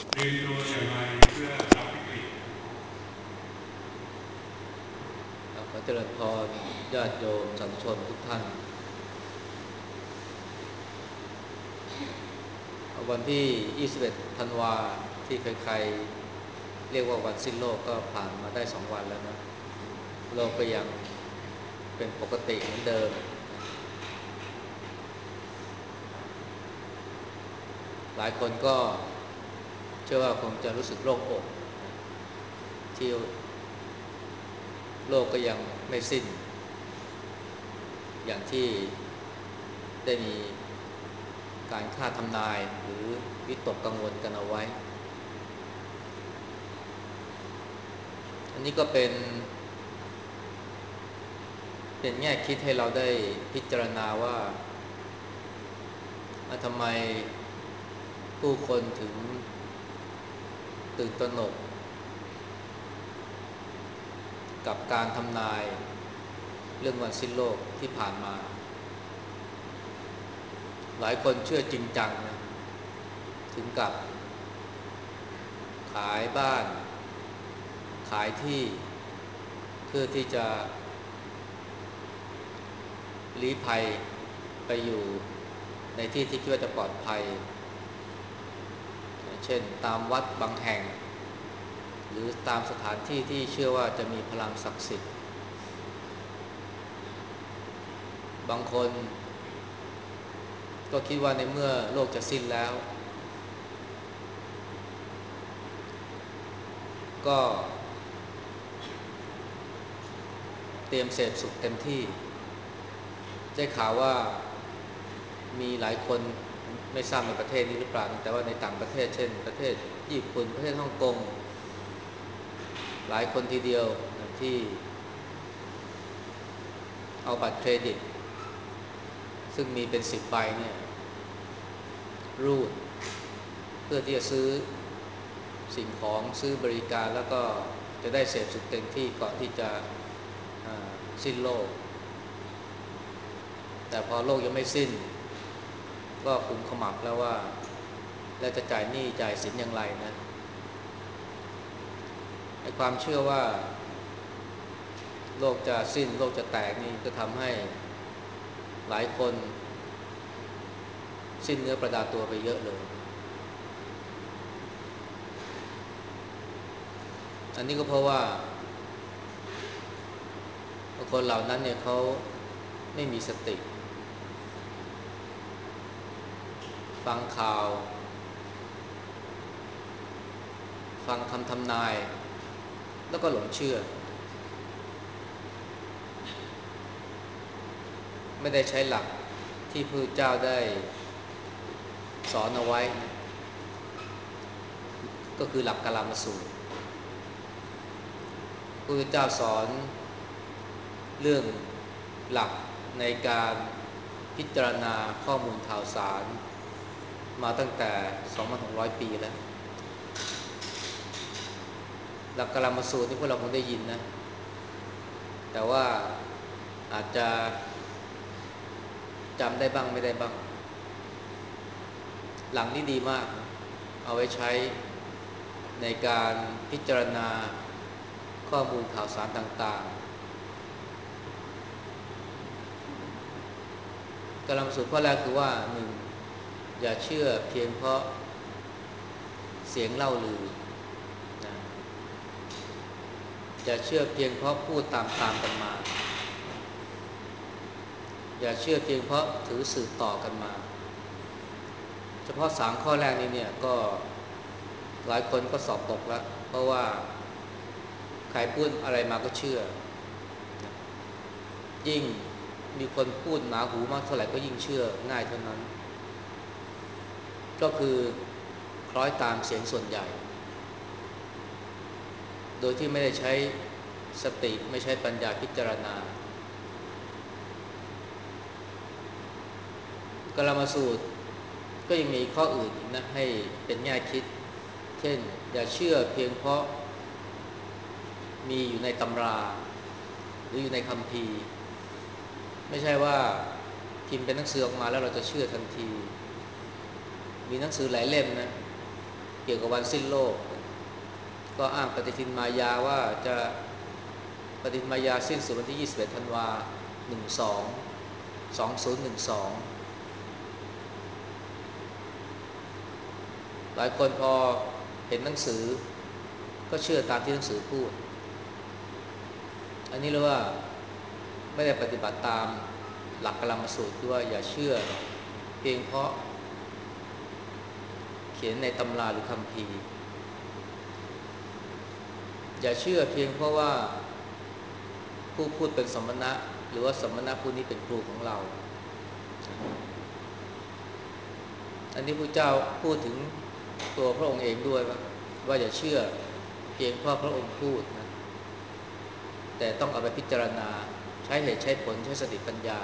เตรียมตัวอย่างไรเพื่อรับวิกฤตขอเจริญพรญาติโยมสาธุชนทุกท่านวันที่21ธันวาที่ใครๆเรียกว่าวันสิ้นโลกก็ผ่านมาได้2วันแล้วนะโลกก็ยังเป็นปกติเหมือนเดิมนะหลายคนก็เชื่อว่าคงจะรู้สึกโล่งอกนะที่โลกก็ยังไม่สิ้นอย่างที่ได้มีการคาดทำนายหรือวิตกกังวลกันเอาไว้อันนี้ก็เป็นแง่คิดให้เราได้พิจารณาว่าทำไมผู้คนถึงตื่นตระหนกกับการทำนายเรื่องวันสิ้นโลกที่ผ่านมาหลายคนเชื่อจริงจังนะถึงกับขายบ้านขายที่เพื่อที่จะลี้ภัยไปอยู่ในที่ที่คิดว่าจะปลอดภัยเช่นตามวัดบางแห่งหรือตามสถานที่ที่เชื่อว่าจะมีพลังศักดิ์สิทธิ์บางคนก็คิดว่าในเมื่อโลกจะสิ้นแล้วก็เตรียมเสพสุขเต็มที่ได้ข่าวว่ามีหลายคนไม่ทราบในประเทศนี้หรือเปล่าแต่ว่าในต่างประเทศเช่นประเทศญี่ปุ่นประเทศฮ่องกงหลายคนทีเดียวที่เอาบัตรเครดิตซึ่งมีเป็น10 ใบเนี่ยรูดเพื่อที่จะซื้อสิ่งของซื้อบริการแล้วก็จะได้เสพสุขเต็มที่ก่อนที่จะสิ้นโลกแต่พอโลกยังไม่สิ้นก็กุมขมับแล้วว่าแล้วจะจ่ายหนี้จ่ายสินอย่างไรนะไอ้ความเชื่อว่าโลกจะสิ้นโลกจะแตกนี่ก็ทำให้หลายคนสิ้นเนื้อประดาตัวไปเยอะเลยอันนี้ก็เพราะว่าคนเหล่านั้นเนี่ยเขาไม่มีสติฟังข่าวฟังคำทำนายแล้วก็หลงเชื่อไม่ได้ใช้หลักที่พระเจ้าได้สอนเอาไว้นะก็คือหลักกาลามสูตรพระเจ้าสอนเรื่องหลักในการพิจารณาข้อมูลข่าวสารมาตั้งแต่ 2,600 ปีแล้วหลักกาลามสูตรที่พวกเราคงได้ยินนะแต่ว่าอาจจะจำได้บ้างไม่ได้บ้างหลังนี้ดีมากเอาไว้ใช้ในการพิจารณาข้อมูลข่าวสารต่างๆกาลามสูตรข้อแรกคือว่าหนึ่งอย่าเชื่อเพียงเพราะเสียงเล่าลือนะอย่าเชื่อเพียงเพราะพูดตามกันมาอย่าเชื่อเพียงเพราะถือสืบต่อกันมาเฉพาะ3 ข้อแรกนี้เนี่ยก็หลายคนก็สอบตกแล้วเพราะว่าใครพูดอะไรมาก็เชื่อนะยิ่งมีคนพูดหนาหูมากเท่าไหร่ก็ยิ่งเชื่อง่ายเท่านั้นก็คือคล้อยตามเสียงส่วนใหญ่โดยที่ไม่ได้ใช้สติไม่ใช้ปัญญาพิจารณากลามสูตรก็ยังมีข้ออื่นอีกนะให้เป็นแง่คิดเช่นอย่าเชื่อเพียงเพราะมีอยู่ในตำราหรืออยู่ในคัมภีร์ไม่ใช่ว่าพิมพ์เป็นหนังสือออกมาแล้วเราจะเชื่อทันทีมีหนังสือหลายเล่มนะพิกี่ยวกับวันสิ้นโลกก็อ้างปฏิทินมายาว่าจะปฏิทินมายาสิ้นสุดวันที่21ธันวา12 2012หลายคนพอเห็นหนังสือก็เชื่อตามที่หนังสือพูดอันนี้เรียกว่าไม่ได้ปฏิบัติตามหลักกลามสูตรที่ว่าอย่าเชื่อเพียงเพราะเขียนในตำราหรือคัมภีร์อย่าเชื่อเพียงเพราะว่าผู้พูดเป็นสมณะหรือว่าสมณะผู้นี้เป็นครูของเราอันนี้พระเจ้าพูดถึงตัวพระองค์เองด้วยว่าอย่าเชื่อเพียงเพราะพระองค์พูดนะแต่ต้องเอาไปพิจารณาใช้เหตุใช้ผลใช้สติปัญญา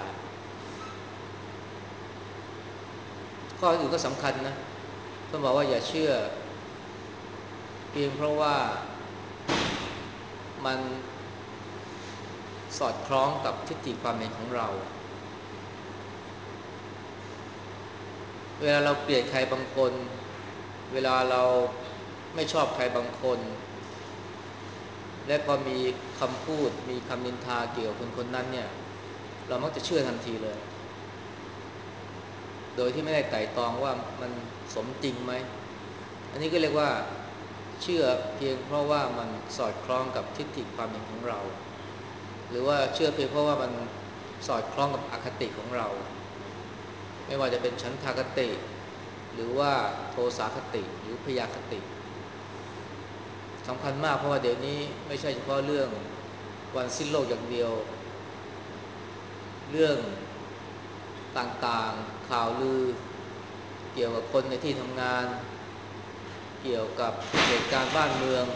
ข้ออื่นก็สำคัญนะต้องบอกว่าอย่าเชื่อเพียงเพราะว่ามันสอดคล้องกับทิฏฐิความเห็นของเราเวลาเราเกลียดใครบางคนเวลาเราไม่ชอบใครบางคนและพอมีคำพูดมีคำนินทาเกี่ยวกับคนคนนั้นเนี่ยเรามักจะเชื่อทันทีเลยโดยที่ไม่ได้ไตร่ตรองว่ามันสมจริงไหมอันนี้ก็เรียกว่าเชื่อเพียงเพราะว่ามันสอดคล้องกับทิฏฐิความเห็นของเราหรือว่าเชื่อเพียงเพราะว่ามันสอดคล้องกับอคติของเราไม่ว่าจะเป็นฉันทากติหรือว่าโทสาคติหรือพยาคติสำคัญมากเพราะว่าเดี๋ยวนี้ไม่ใช่เฉพาะเรื่องวันสิ้นโลกอย่างเดียวเรื่องต่างๆข่าวลือเกี่ยวกับคนในที่ทำงานเกี่ยวกับเหตุการณ์บ้านเมือง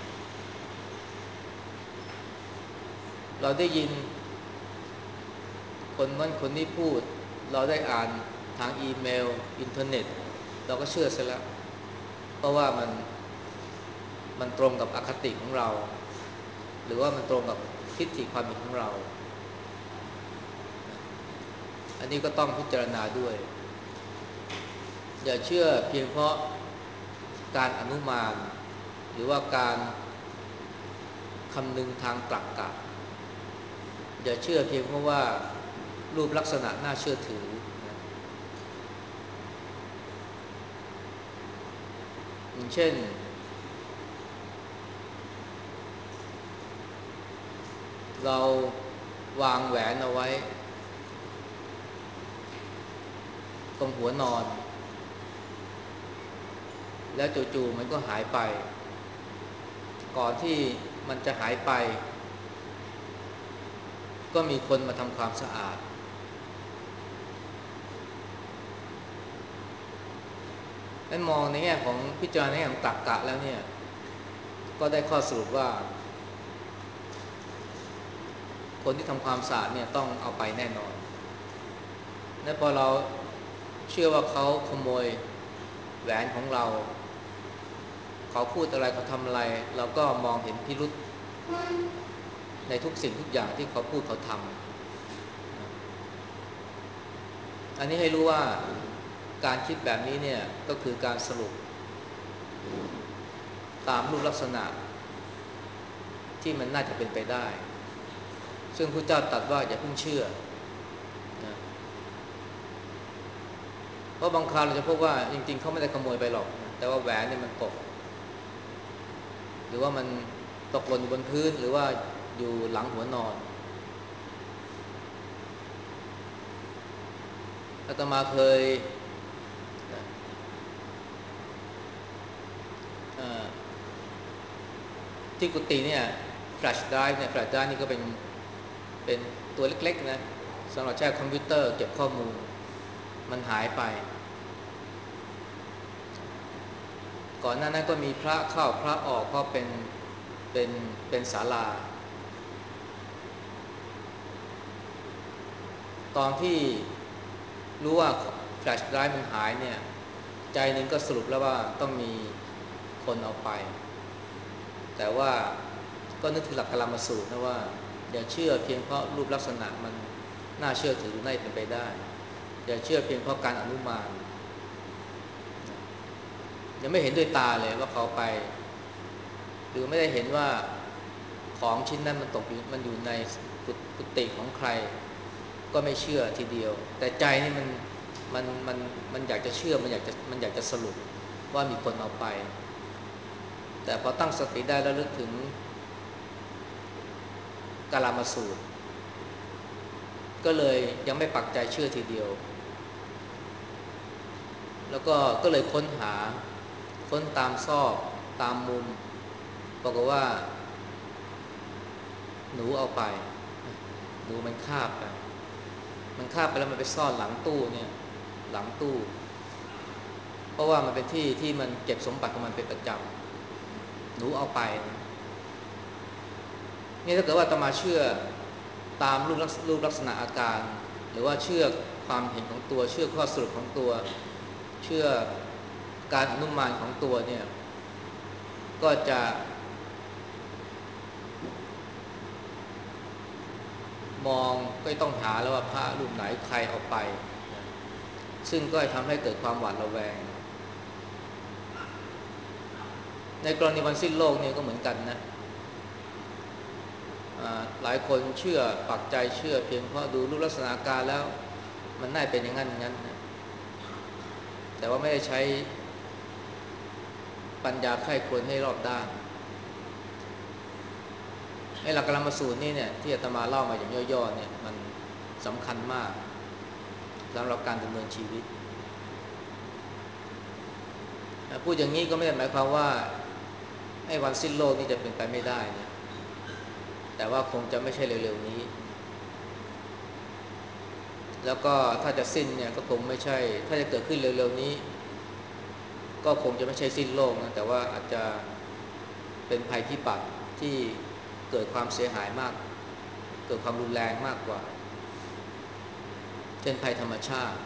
เราได้ยินคนนั้นคนนี้พูดเราได้อ่านทางอีเมลอินเทอร์เน็ตเราก็เชื่อเสียแล้วเพราะว่ามันตรงกับอคติของเราหรือว่ามันตรงกับทิฏฐิความเห็นของเราอันนี้ก็ต้องพิจารณาด้วยอย่าเชื่อเพียงเพราะการอนุมานหรือว่าการคำนึงทางตรรกะอย่าเชื่อเพียงเพราะว่ารูปลักษณะน่าเชื่อถืออย่างเช่นเราวางแหวนเอาไว้ตรงหัวนอนแล้วจู่ๆมันก็หายไปก่อนที่มันจะหายไปก็มีคนมาทำความสะอาดให้มองในแง่ของพิจารณาในแง่ของตรรกะแล้วเนี่ยก็ได้ข้อสรุปว่าคนที่ทำความสะอาดเนี่ยต้องเอาไปแน่นอนและพอเราเชื่อว่าเขาขโมยแหวนของเราเขาพูดอะไรเขาทำอะไรเราก็มองเห็นพิรุธในทุกสิ่งทุกอย่างที่เขาพูดเขาทำอันนี้ให้รู้ว่าการคิดแบบนี้เนี่ยก็คือการสรุปตามรูปลักษณะที่มันน่าจะเป็นไปได้ซึ่งพระเจ้าตรัสว่าอย่าเพิ่งเชื่อนะเพราะบางคราวเราจะพบว่าจริงๆเขาไม่ได้ขโมยไปหรอกแต่ว่าแหวนเนี่ยมันตกหรือว่ามันตกหล่นอยู่บนพื้นหรือว่าอยู่หลังหัวนอนอาตมาเคยนะที่กุฏิเนี่ยแฟลชไดรฟ์เนี่ยแฟลชไดรฟ์นี่ก็เป็นตัวเล็กๆนะสำหรับใช้คอมพิวเตอร์เก็บข้อมูลมันหายไปก่อนหน้านั้นก็มีพระเข้าพระออกเพราะเป็นเป็นศาลาตอนที่รู้ว่าแฟลชไดรฟ์มันหายเนี่ยใจหนึ่งก็สรุปแล้วว่าต้องมีคนเอาไปแต่ว่าก็นึกถึงหลักกลามสูตรนะว่าอย่าเชื่อเพียงเพราะรูปลักษณะมันน่าเชื่อถือน่าเป็นไปได้อย่าเชื่อเพียงเพราะการอนุมานยังไม่เห็นด้วยตาเลยว่าเขาไปหรือไม่ได้เห็นว่าของชิ้นนั้นมันตกอยู่มันอยู่ในกุฏิของใครก็ไม่เชื่อทีเดียวแต่ใจนี่มันอยากจะเชื่อมันอยากจะสรุปว่ามีคนเอาไปแต่พอตั้งสติได้แล้วลึกถึงกาลามาสูตรก็เลยยังไม่ปักใจเชื่อทีเดียวแล้วก็เลยค้นตามซอกตามมุมบอกว่าหนูเอาไปหนูมันคาบไปแล้วมันไปซ่อนหลังตู้เนี่ยหลังตู้เพราะว่ามันเป็นที่ที่มันเก็บสมบัติของมันเป็นประจำหนูเอาไปนี่ถ้าเกิดว่าอาตมาเชื่อตามรูปลักษณะอาการหรือว่าเชื่อความเห็นของตัวเชื่อข้อสรุปของตัวเชื่อการอนุมานของตัวเนี่ยก็จะมองก็ต้องหาแล้วว่าพระรูปไหนใครเอาไปซึ่งก็ทำให้เกิดความหวาดระแวงในกรณีวันสิ้นโลกเนี่ยก็เหมือนกันนะหลายคนเชื่อปักใจเชื่อเพียงเพราะดูรูปลักษณะการแล้วมันน่าเป็นอย่างนั้นนะแต่ว่าไม่ได้ใช้ปัญญาไข้ควรให้รอบด้านไอ้หลักกรรมสูตรนี่เนี่ยที่อาตมาเล่ามาอย่างย่อๆเนี่ยมันสำคัญมากสำหรับการดำเนินชีวิตพูดอย่างนี้ก็ไม่ได้หมายความว่าไอ้วันสิ้นโลกนี่จะเป็นไปไม่ได้นะแต่ว่าคงจะไม่ใช่เร็วๆนี้แล้วก็ถ้าจะสิ้นเนี่ยก็คงไม่ใช่ถ้าจะเกิดขึ้นเร็วๆนี้ก็คงจะไม่ใช่สิ้นโลกนะแต่ว่าอาจจะเป็นภัยพิบัติที่เกิดความเสียหายมากเกิดความรุนแรงมากกว่าเช่นภัยธรรมชาติ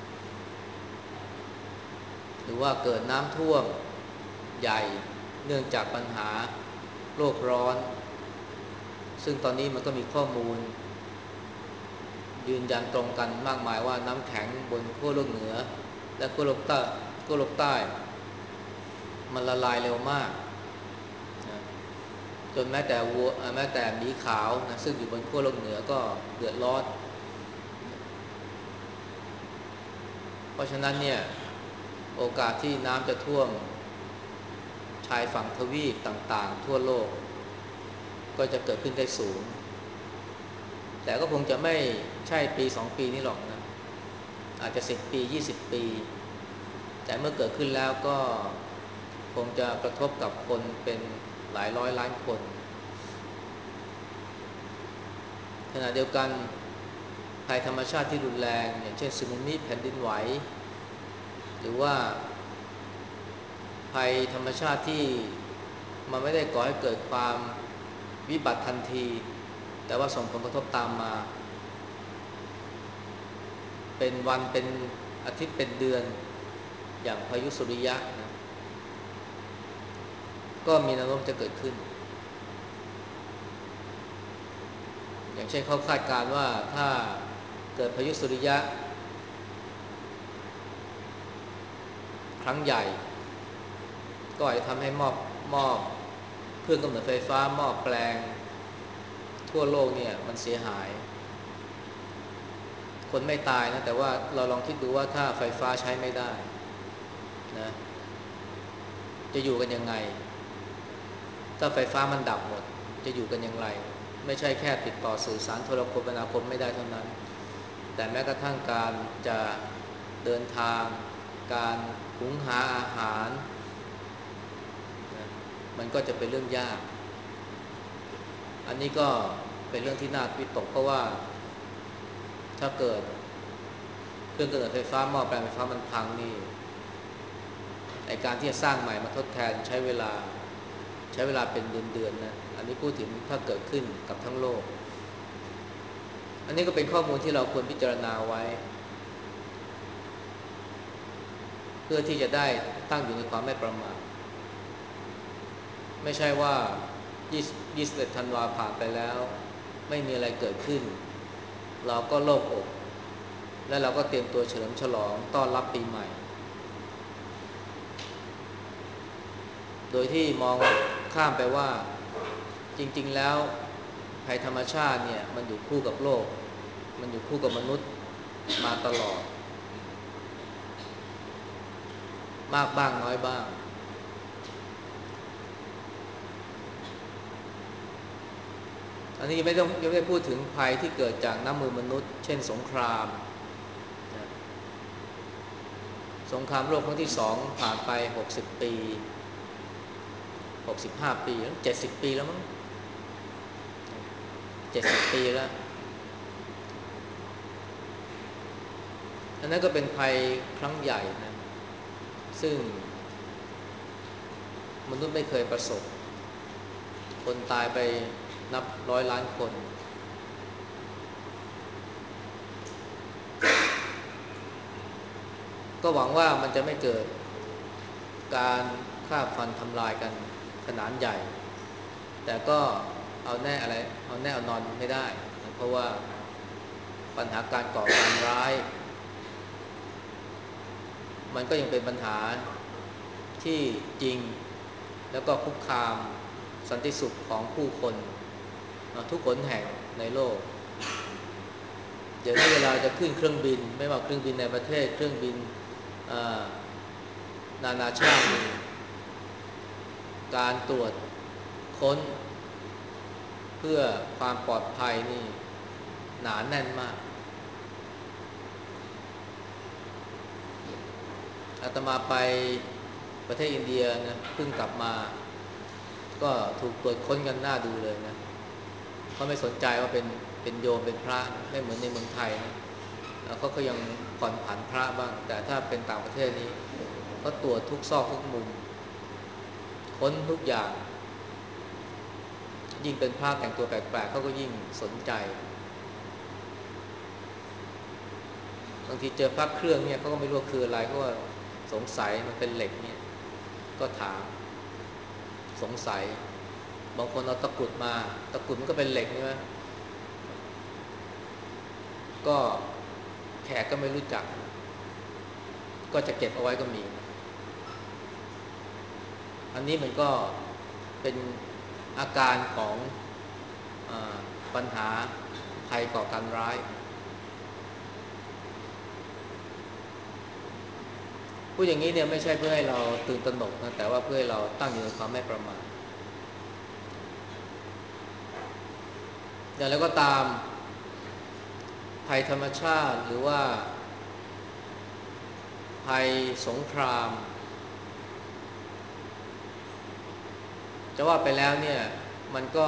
หรือว่าเกิดน้ำท่วมใหญ่เนื่องจากปัญหาโลกร้อนซึ่งตอนนี้มันก็มีข้อมูลยืนยันตรงกันมากมายว่าน้ำแข็งบนขั้วโลกเหนือและขั้วโลกใต้มันละลายเร็วมากนะจนแม้แต่หมีขาวนะซึ่งอยู่บนขั้วโลกเหนือก็เดือดร้อนเพราะฉะนั้นเนี่ยโอกาสที่น้ำจะท่วมชายฝั่งทวีปต่างๆทั่วโลกก็จะเกิดขึ้นได้สูงแต่ก็คงจะไม่ใช่ปี2ปีนี้หรอกนะอาจจะ10ปี20ปีแต่เมื่อเกิดขึ้นแล้วก็คงจะกระทบกับคนเป็นหลายร้อยล้านคนขณะเดียวกันภัยธรรมชาติที่รุนแรงอย่างเช่นสึนามิแผ่นดินไหวหรือว่าภัยธรรมชาติที่มันไม่ได้ก่อให้เกิดความวิบัติทันทีแต่ว่าส่งผลกระทบตามมาเป็นวันเป็นอาทิตย์เป็นเดือนอย่างพายุสุริยะนะก็มีแนวโน้มจะเกิดขึ้นอย่างเช่นเขาคาดการณ์ว่าถ้าเกิดพายุสุริยะครั้งใหญ่ก็อาจจะทำให้มอบเครื่องกำเนิดไฟฟ้าหม้อแปลงทั่วโลกเนี่ยมันเสียหายคนไม่ตายนะแต่ว่าเราลองคิดดูว่าถ้าไฟฟ้าใช้ไม่ได้นะจะอยู่กันยังไงถ้าไฟฟ้ามันดับหมดจะอยู่กันอย่างไรไม่ใช่แค่ติดต่อสื่อสารโทรคมนาคมไม่ได้เท่านั้นแต่แม้กระทั่งการจะเดินทางการหุงหาอาหารนะมันก็จะเป็นเรื่องยากอันนี้ก็เป็นเรื่องที่น่าวิตกเพราะว่าถ้าเกิดเครื่องกำเนิดไฟฟ้าหม้อแปลงไฟฟ้ามันพังนี่ไอการที่จะสร้างใหม่มาทดแทนใช้เวลาเป็นเดือนนะอันนี้พูดถึงถ้าเกิดขึ้นกับทั้งโลกอันนี้ก็เป็นข้อมูลที่เราควรพิจารณาไว้เพื่อที่จะได้ตั้งอยู่ในความไม่ประมาทไม่ใช่ว่า21ธันวาผ่านไปแล้วไม่มีอะไรเกิดขึ้นเราก็โล่งอกและเราก็เตรียมตัวเฉลิมฉลองต้อนรับปีใหม่โดยที่มองข้ามไปว่าจริงๆแล้วภัยธรรมชาติเนี่ยมันอยู่คู่กับโลกมันอยู่คู่กับมนุษย์มาตลอดมากบ้างน้อยบ้างอันนี้ยังไม่ได้พูดถึงภัยที่เกิดจากน้ำมือมนุษย์เช่นสงครามนะสงครามโลกครั้งที่สองผ่านไป60 ปี65 ปีแล้ว70 ปีแล้วมั้ง70 ปีแล้วอันนั้นก็เป็นภัยครั้งใหญ่นะซึ่งมนุษย์ไม่เคยประสบคนตายไปนับร้อยล้านคนก็หวังว่ามันจะไม่เกิดการฆ่าฟันทำลายกันขนาดใหญ่แต่ก็เอาแน่เอานอนไม่ได้นะเพราะว่าปัญหาการก่อการร้ายมันก็ยังเป็นปัญหาที่จริงแล้วก็คุกคามสันติสุขของผู้คนทุกคนแห่งในโลกเดี๋ยวนี้เวลาจะขึ้นเครื่องบินไม่ว่าเครื่องบินในประเทศเครื่องบินนานาชาติการตรวจค้นเพื่อความปลอดภัยนี่หนาแน่นมากอาตมาไปประเทศอินเดียนะเพิ่งกลับมาก็ถูกตรวจค้นกันหน้าดูเลยนะเขาไม่สนใจว่าเป็นโยมเป็นพระไม่เหมือนในเมืองไทยนะเขาก็ยังผ่อนผันพระบ้างแต่ถ้าเป็นต่างประเทศนี้เขาตรวจทุกซอกทุกมุมค้นทุกอย่างยิ่งเป็นพระแต่งตัวแปลกๆเขาก็ยิ่งสนใจบางทีเจอพระเครื่องเนี่ยเขาก็ไม่รู้คืออะไรก็สงสัยมันเป็นเหล็กเนี่ยก็ถามสงสัยบางคนเอาตะกรุดมาตะกรุดมันก็เป็นเหล็กใช่ไหมก็แขกก็ไม่รู้จักก็จะเก็บเอาไว้ก็มีอันนี้มันก็เป็นอาการของปัญหาภัยก่อการร้ายพูดอย่างนี้เนี่ยไม่ใช่เพื่อให้เราตื่นตระหนกนะแต่ว่าเพื่อให้เราตั้งอยู่ในความไม่ประมาทอย่างไรก็ตามภัยธรรมชาติหรือว่าภัยสงครามจะว่าไปแล้วเนี่ยมันก็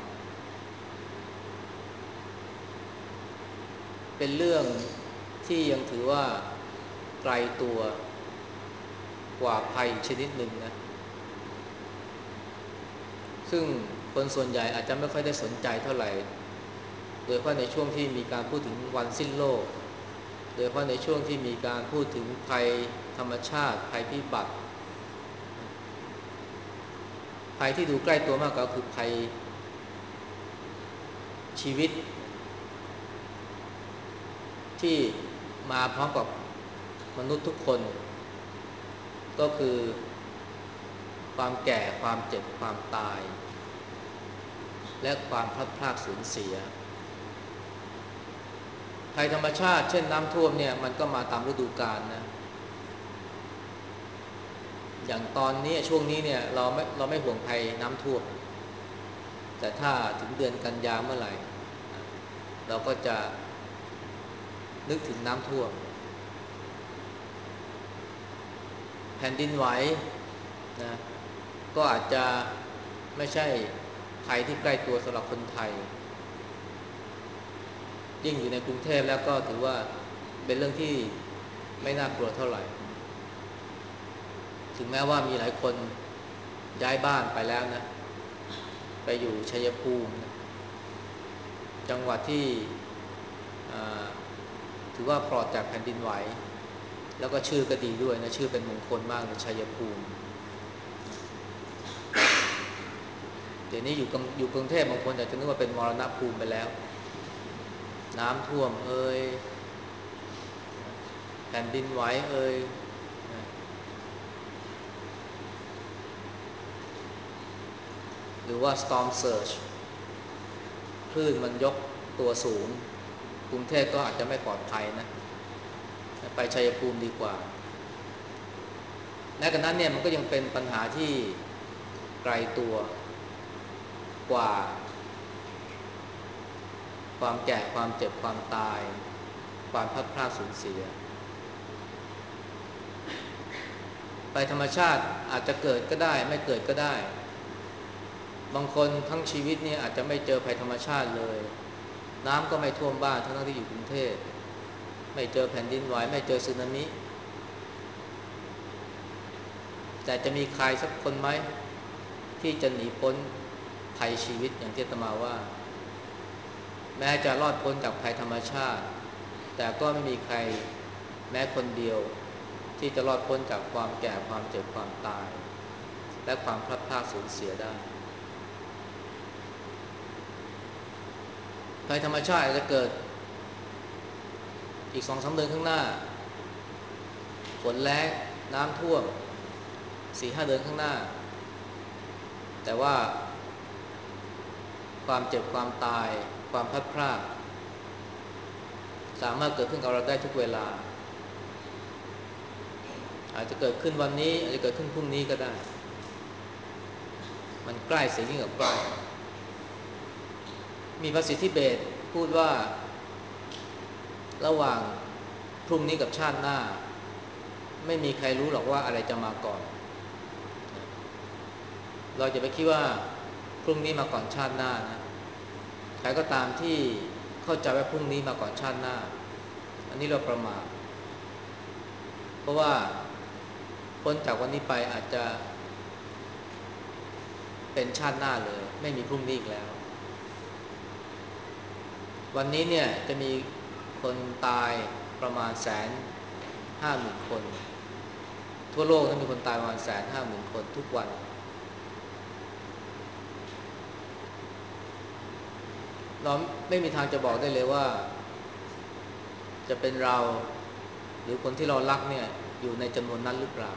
เป็นเรื่องที่ยังถือว่าไกลตัวกว่าภัยอีกชนิดหนึ่งนะซึ่งคนส่วนใหญ่อาจจะไม่ค่อยได้สนใจเท่าไหร่โดยเฉพาะในช่วงที่มีการพูดถึงวันสิ้นโลกโดยเฉพาะในช่วงที่มีการพูดถึงภัยธรรมชาติภัยพิบัติภัยที่ดูใกล้ตัวมากก็คือภัยชีวิตที่มาพร้อมกับมนุษย์ทุกคนก็คือความแก่ความเจ็บความตายและความพลัดพรากสูญเสียภัยธรรมชาติเช่นน้ำท่วมเนี่ยมันก็มาตามฤดูกาลนะอย่างตอนนี้ช่วงนี้เนี่ยเราไม่ห่วงภัยน้ำท่วมแต่ถ้าถึงเดือนกันยาเมื่อไหร่เราก็จะนึกถึงน้ำท่วมแผ่นดินไหวนะก็อาจจะไม่ใช่ภัยที่ใกล้ตัวสำหรับคนไทยยิ่งอยู่ในกรุงเทพแล้วก็ถือว่าเป็นเรื่องที่ไม่น่ากลัวเท่าไหร่ถึงแม้ว่ามีหลายคนย้ายบ้านไปแล้วนะไปอยู่ชัยภูมินะจังหวัดที่ถือว่าปลอดจากแผ่นดินไหวแล้วก็ชื่อก็ดีด้วยนะชื่อเป็นมงคลมากเลยชัยภูมิเดี๋ยวนี้อยู่กรุงเทพบางคนอาจจะนึกว่าเป็นมรณภูมิไปแล้วน้ำท่วมแผ่นดินไหวรือว่า storm surge คลื่นมันยกตัวสูงกรุงเทพก็อาจจะไม่ปลอดภัยนะไปชัยภูมิดีกว่าแม้กระนั้นเนี่ยมันก็ยังเป็นปัญหาที่ไกลตัวกว่าความแก่ความเจ็บความตายความพลัดพรากสูญเสียภัยธรรมชาติอาจจะเกิดก็ได้ไม่เกิดก็ได้บางคนทั้งชีวิตเนี่ยอาจจะไม่เจอภัยธรรมชาติเลยน้ำก็ไม่ท่วมบ้านทั้งที่อยู่กรุงเทพไม่เจอแผ่นดินไหวไม่เจอสึนามิแต่จะมีใครสักคนไหมที่จะหนีพ้นภัยชีวิตอย่างที่อาตมาว่าแม้จะรอดพ้นจากภัยธรรมชาติแต่ก็ไม่มีใครแม้คนเดียวที่จะรอดพ้นจากความแก่ความเจ็บความตายและความพลัดพรากสูญเสียได้ภัยธรรมชาติอาจจะเกิดอีก 2-3 เดือนข้างหน้าฝนแล้งน้ำท่วม 4-5 เดือนข้างหน้าแต่ว่าความเจ็บความตายความพลัดพรากสามารถเกิดขึ้นกับเราได้ทุกเวลาอาจจะเกิดขึ้นวันนี้อาจจะเกิดขึ้นพรุ่งนี้ก็ได้มันใกล้เสียยิ่งกว่าใกล้มีภาษิตทิเบตพูดว่าระหว่างพรุ่งนี้กับชาติหน้าไม่มีใครรู้หรอกว่าอะไรจะมาก่อนเราจะไปคิดว่าพรุ่งนี้มาก่อนชาติหน้านะใครก็ตามที่เข้าใจว่าพรุ่งนี้มาก่อนชาติหน้าอันนี้เราประมาทเพราะว่าพ้นจากวันนี้ไปอาจจะเป็นชาติหน้าเลยไม่มีพรุ่งนี้อีกแล้ววันนี้เนี่ยจะมีคนตายประมาณ150,000 คนทั่วโลกนั้นมีคนตายประมาณ150,000 คนทุกวันเราไม่มีทางจะบอกได้เลยว่าจะเป็นเราหรือคนที่เรารักเนี่ยอยู่ในจำนวนนั้นหรือเปล่า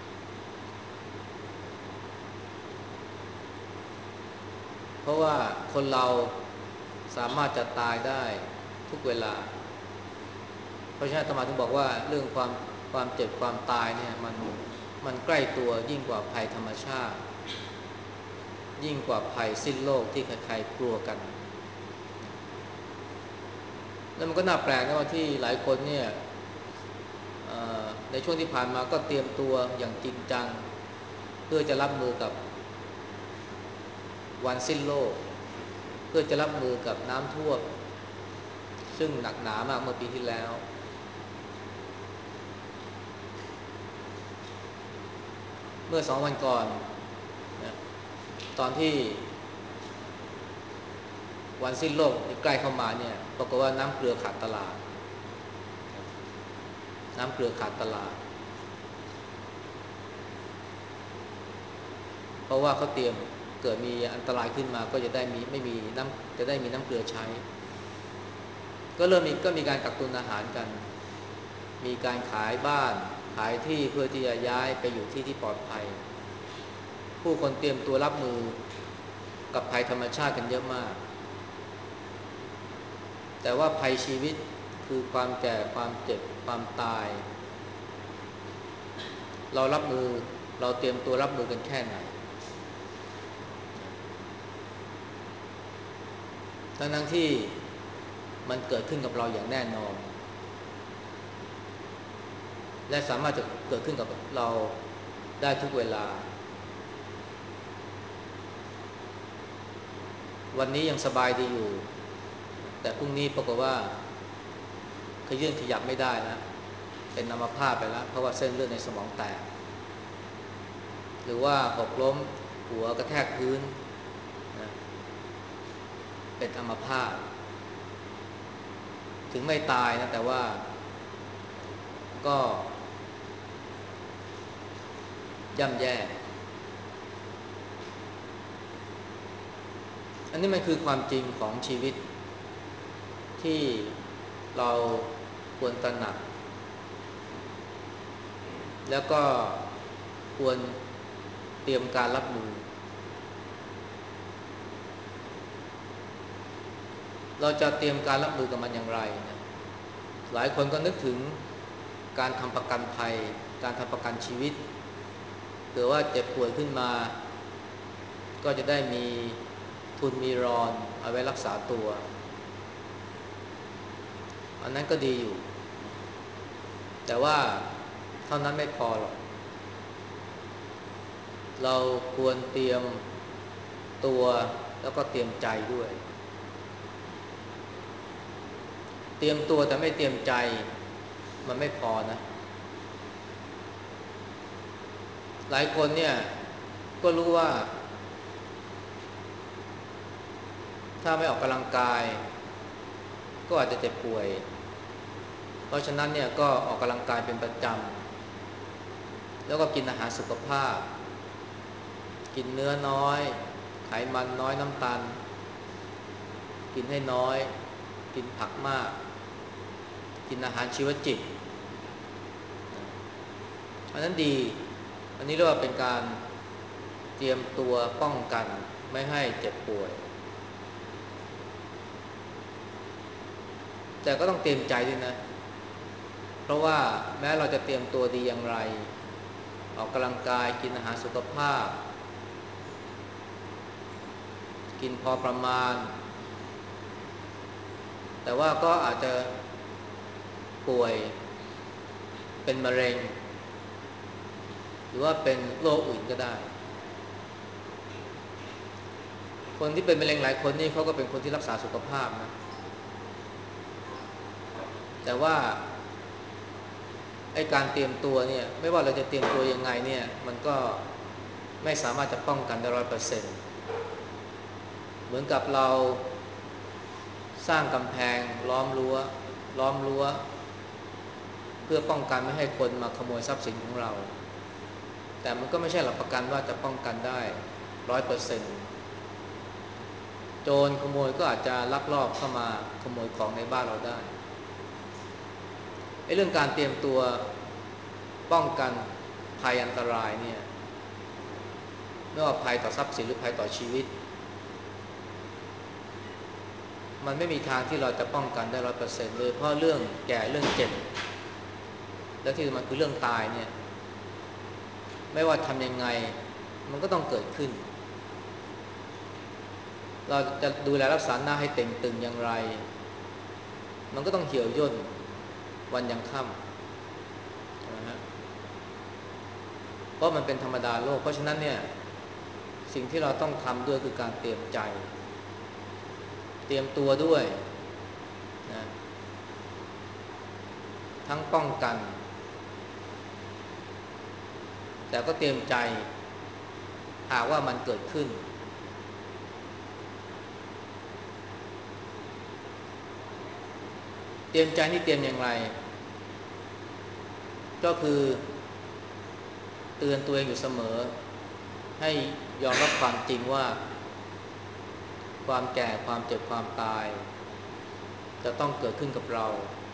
เพราะว่าคนเราสามารถจะตายได้ทุกเวลาเพราะฉะนั้นอาตมาถึงบอกว่าเรื่องความเจ็บความตายเนี่ยมันใกล้ตัวยิ่งกว่าภัยธรรมชาติยิ่งกว่าภัยสิ้นโลกที่ใครๆกลัวกันแล้วมันก็น่าแปลกนะว่าที่หลายคนเนี่ยในช่วงที่ผ่านมาก็เตรียมตัวอย่างจริงจังเพื่อจะรับมือกับวันสิ้นโลกเพื่อจะรับมือกับน้ำท่วมซึ่งหนักหนามากเมื่อปีที่แล้วเมื่อ2 วันก่อนนะตอนที่วันสิ้นโลกใกล้เข้ามาเนี่ยปรากฏว่าน้ำเกลือขาดตลาดน้ำเกลือขาดตลาดเพราะว่าเขาเตรียมเกิดมีอันตรายขึ้นมาก็จะได้ไม่มีน้ำจะได้มีน้ำเกลือใช้ก็มีการกักตุนอาหารกันมีการขายบ้านขายที่เพื่อที่จะย้ายไปอยู่ที่ที่ปลอดภัยผู้คนเตรียมตัวรับมือกับภัยธรรมชาติกันเยอะมากแต่ว่าภัยชีวิตคือความแก่ความเจ็บความตายเรารับมือเราเตรียมตัวรับมือกันแค่ไหนทั้งที่มันเกิดขึ้นกับเราอย่างแน่นอนและสามารถจะเกิดขึ้นกับเราได้ทุกเวลาวันนี้ยังสบายดีอยู่แต่พรุ่งนี้ปรากฏว่าขยื่นขยับไม่ได้แล้วเป็นอัมพาตไปแล้วเพราะว่าเส้นเลือดในสมองแตกหรือว่าหกล้มหัวกระแทกพื้นนะเป็นอัมพาตถึงไม่ตายนะแต่ว่าก็ย่ำแย่อันนี้มันคือความจริงของชีวิตที่เราควรตระหนักแล้วก็ควรเตรียมการรับมือเราจะเตรียมการรับมือกับมันอย่างไรนะหลายคนก็นึกถึงการทำประกันภัยการทำประกันชีวิตเผื่อว่าเจ็บป่วยขึ้นมาก็จะได้มีทุนมีรอนเอาไว้รักษาตัวอันนั้นก็ดีอยู่แต่ว่าเท่านั้นไม่พอหรอกเราควรเตรียมตัวแล้วก็เตรียมใจด้วยเตรียมตัวแต่ไม่เตรียมใจมันไม่พอนะหลายคนเนี่ยก็รู้ว่าถ้าไม่ออกกำลังกายก็อาจจะเจ็บป่วยเพราะฉะนั้นเนี่ยก็ออกกำลังกายเป็นประจำแล้วก็กินอาหารสุขภาพกินเนื้อน้อยไขมันน้อยน้ำตาลกินให้น้อยกินผักมากกินอาหารชีวจิตอันนั้นดีอันนี้เรียกว่าเป็นการเตรียมตัวป้องกันไม่ให้เจ็บป่วยแต่ก็ต้องเตรียมใจด้วยนะเพราะว่าแม้เราจะเตรียมตัวดีอย่างไรออกกำลังกายกินอาหารสุขภาพกินพอประมาณแต่ว่าก็อาจจะป่วยเป็นมะเร็งหรือว่าเป็นโรคอื่นก็ได้คนที่เป็นมะเร็งหลายคนนี่เขาก็เป็นคนที่รักษาสุขภาพนะแต่ว่าไอ้การเตรียมตัวเนี่ยไม่ว่าเราจะเตรียมตัวยังไงเนี่ยมันก็ไม่สามารถจะป้องกันได้100%เหมือนกับเราสร้างกำแพงล้อมรั้วเพื่อป้องกันไม่ให้คนมาขโมยทรัพย์สินของเราแต่มันก็ไม่ใช่หลักประกันว่าจะป้องกันได้100%โจรขโมยก็อาจจะลักลอบเข้ามาขโมยของในบ้านเราได้เรื่องการเตรียมตัวป้องกันภัยอันตรายเนี่ยไม่ว่าภัยต่อทรัพย์สินหรือภัยต่อชีวิตมันไม่มีทางที่เราจะป้องกันได้100%เลยเพราะเรื่องแก่เรื่องเจ็บและที่มันคือเรื่องตายเนี่ยไม่ว่าทำยังไงมันก็ต้องเกิดขึ้นเราจะดูแลรักษาหน้าให้เต่งตึงอย่างไรมันก็ต้องเหี่ยวย่นวันยังค่ำนะฮะเพราะมันเป็นธรรมดาโลกเพราะฉะนั้นเนี่ยสิ่งที่เราต้องทำด้วยคือการเตรียมใจเตรียมตัวด้วยนะทั้งป้องกันแต่ก็เตรียมใจหากว่ามันเกิดขึ้นเตรียมใจนี่เตรียมอย่างไรก็คือเตือนตัวเองอยู่เสมอให้ยอมรับความจริงว่าความแก่ความเจ็บความตายจะต้องเกิดขึ้นกับเรา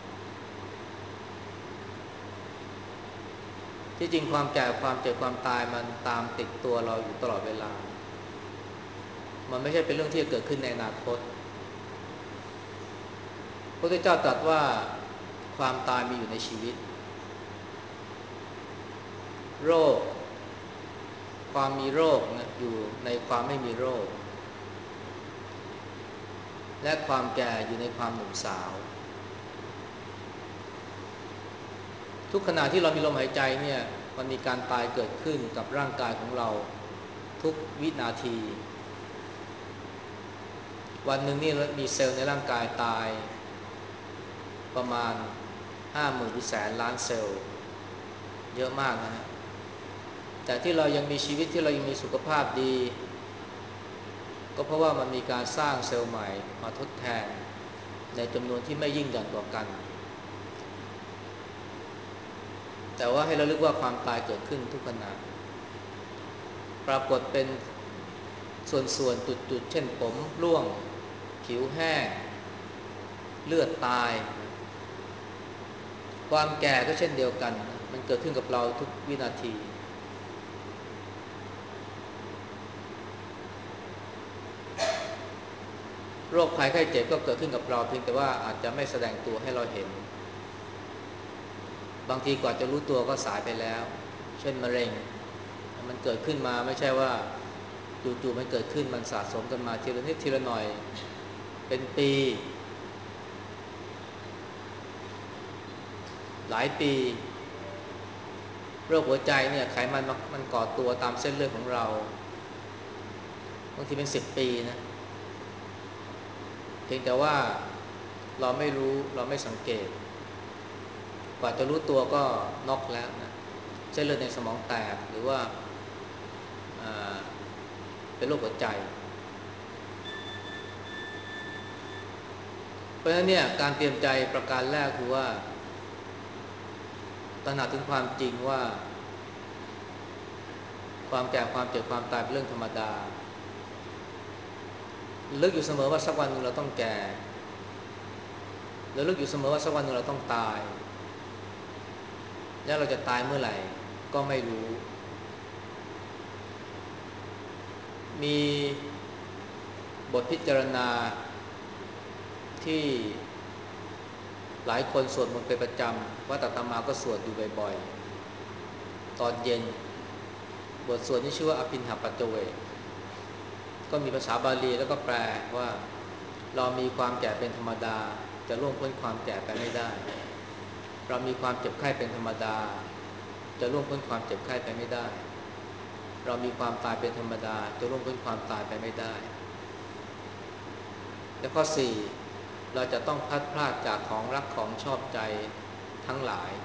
ที่จริงความแก่ความเจ็บความตายมันตามติดตัวเราอยู่ตลอดเวลามันไม่ใช่เป็นเรื่องที่จะเกิดขึ้นในอนาคตพระพุทธเจ้าตรัสว่าความตายมีอยู่ในชีวิตโรคความมีโรคนะอยู่ในความไม่มีโรคและความแก่อยู่ในความหนุ่มสาวทุกขณะที่เรามีลมหายใจเนี่ยมันมีการตายเกิดขึ้นกับร่างกายของเราทุกวินาทีวันหนึ่งนี่มีเซลล์ในร่างกายตายประมาณ50,000 หรือแสนล้านเซลล์เยอะมากนะฮะแต่ที่เรายังมีชีวิตที่เรายังมีสุขภาพดีก็เพราะว่ามันมีการสร้างเซลล์ใหม่มาทดแทนในจำนวนที่ไม่ยิ่งหย่อนกว่ากันแต่ว่าให้เราลึกว่าความตายเกิดขึ้นทุกขณะปรากฏเป็นส่วนๆจุดๆเช่นผมร่วงผิวแห้งเลือดตายความแก่ก็เช่นเดียวกันมันเกิดขึ้นกับเราทุกวินาทีโรคภัยไข้เจ็บก็เกิดขึ้นกับเราเพียงแต่ว่าอาจจะไม่แสดงตัวให้เราเห็นบางทีกว่าจะรู้ตัวก็สายไปแล้วเช่นมะเร็งมันเกิดขึ้นมาไม่ใช่ว่าจู่ๆมันเกิดขึ้นมันสะสมกันมาทีละนิดทีละหน่อยเป็นปีหลายปีโรคหัวใจเนี่ยไขมันก่อตัวตามเส้นเลือดของเราบางทีเป็น10 ปีนะเพียงแต่ว่าเราไม่รู้เราไม่สังเกตกว่าจะรู้ตัวก็น็อกแล้วนะเส้นเลือดในสมองแตกหรือว่าเป็นโรคหัวใจเพราะฉะนั้นเนี่ยการเตรียมใจประการแรกคือว่าตระหนักถึงความจริงว่าความแก่ความเจ็บความตายเป็นเรื่องธรรมดาลึกอยู่เสมอว่าสักวันหนึ่งเราต้องแก่แล้วลึกอยู่เสมอว่าสักวันหนึ่งเราต้องตายแล้วเราจะตายเมื่อไหร่ก็ไม่รู้มีบทพิจารณาที่หลายคนสวดมนต์เป็นประจำวัดอาตมาก็สวดอยู่บ่อยๆตอนเย็นบทสวดนี้ชื่อว่าอภินหปัจจเวกก็มีภาษาบาลีแล้วก็แปลว่าเรามีความแก่เป็นธรรมดาจะล่วงพ้นความแก่ไปไม่ได้เรามีความเจ็บไข้เป็นธรรมดาจะล่วงพ้นความเจ็บไข้ไปไม่ได้เรามีความตายเป็นธรรมดาจะล่วงพ้นความตายไปไม่ได้และข้อ4เราจะต้องพลัดพรากจากของรักของชอบใจทั้งหลาย